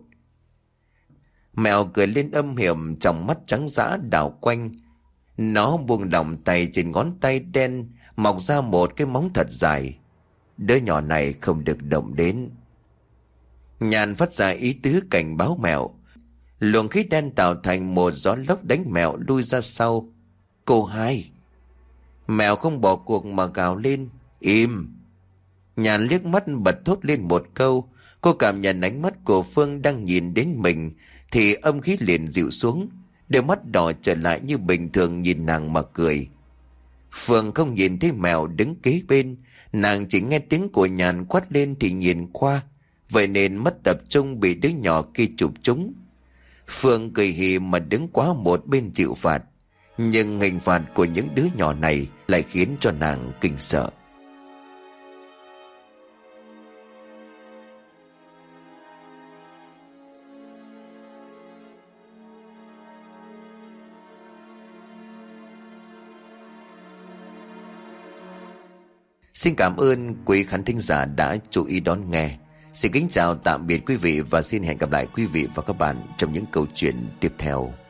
Mèo cười lên âm hiểm, trong mắt trắng dã đảo quanh. Nó buông lỏng tay, trên ngón tay đen mọc ra một cái móng thật dài. Đứa nhỏ này không được động đến. Nhàn phát ra ý tứ cảnh báo mèo. Luồng khí đen tạo thành một gió lốc đánh mèo lui ra sau. Cô hai. Mèo không bỏ cuộc mà gào lên. Im. Nhàn liếc mắt bật thốt lên một câu. Cô cảm nhận ánh mắt của Phương đang nhìn đến mình, thì âm khí liền dịu xuống. Đôi mắt đỏ trở lại như bình thường nhìn nàng mà cười. Phương không nhìn thấy mèo đứng kế bên. Nàng chỉ nghe tiếng của Nhàn quát lên thì nhìn qua. Vậy nên mất tập trung bị đứa nhỏ kia chụp trúng. Phương cười hì mà đứng quá một bên chịu phạt. Nhưng hình phạt của những đứa nhỏ này lại khiến cho nàng kinh sợ. Xin cảm ơn quý khán thính giả đã chú ý đón nghe. Xin kính chào tạm biệt quý vị và xin hẹn gặp lại quý vị và các bạn trong những câu chuyện tiếp theo.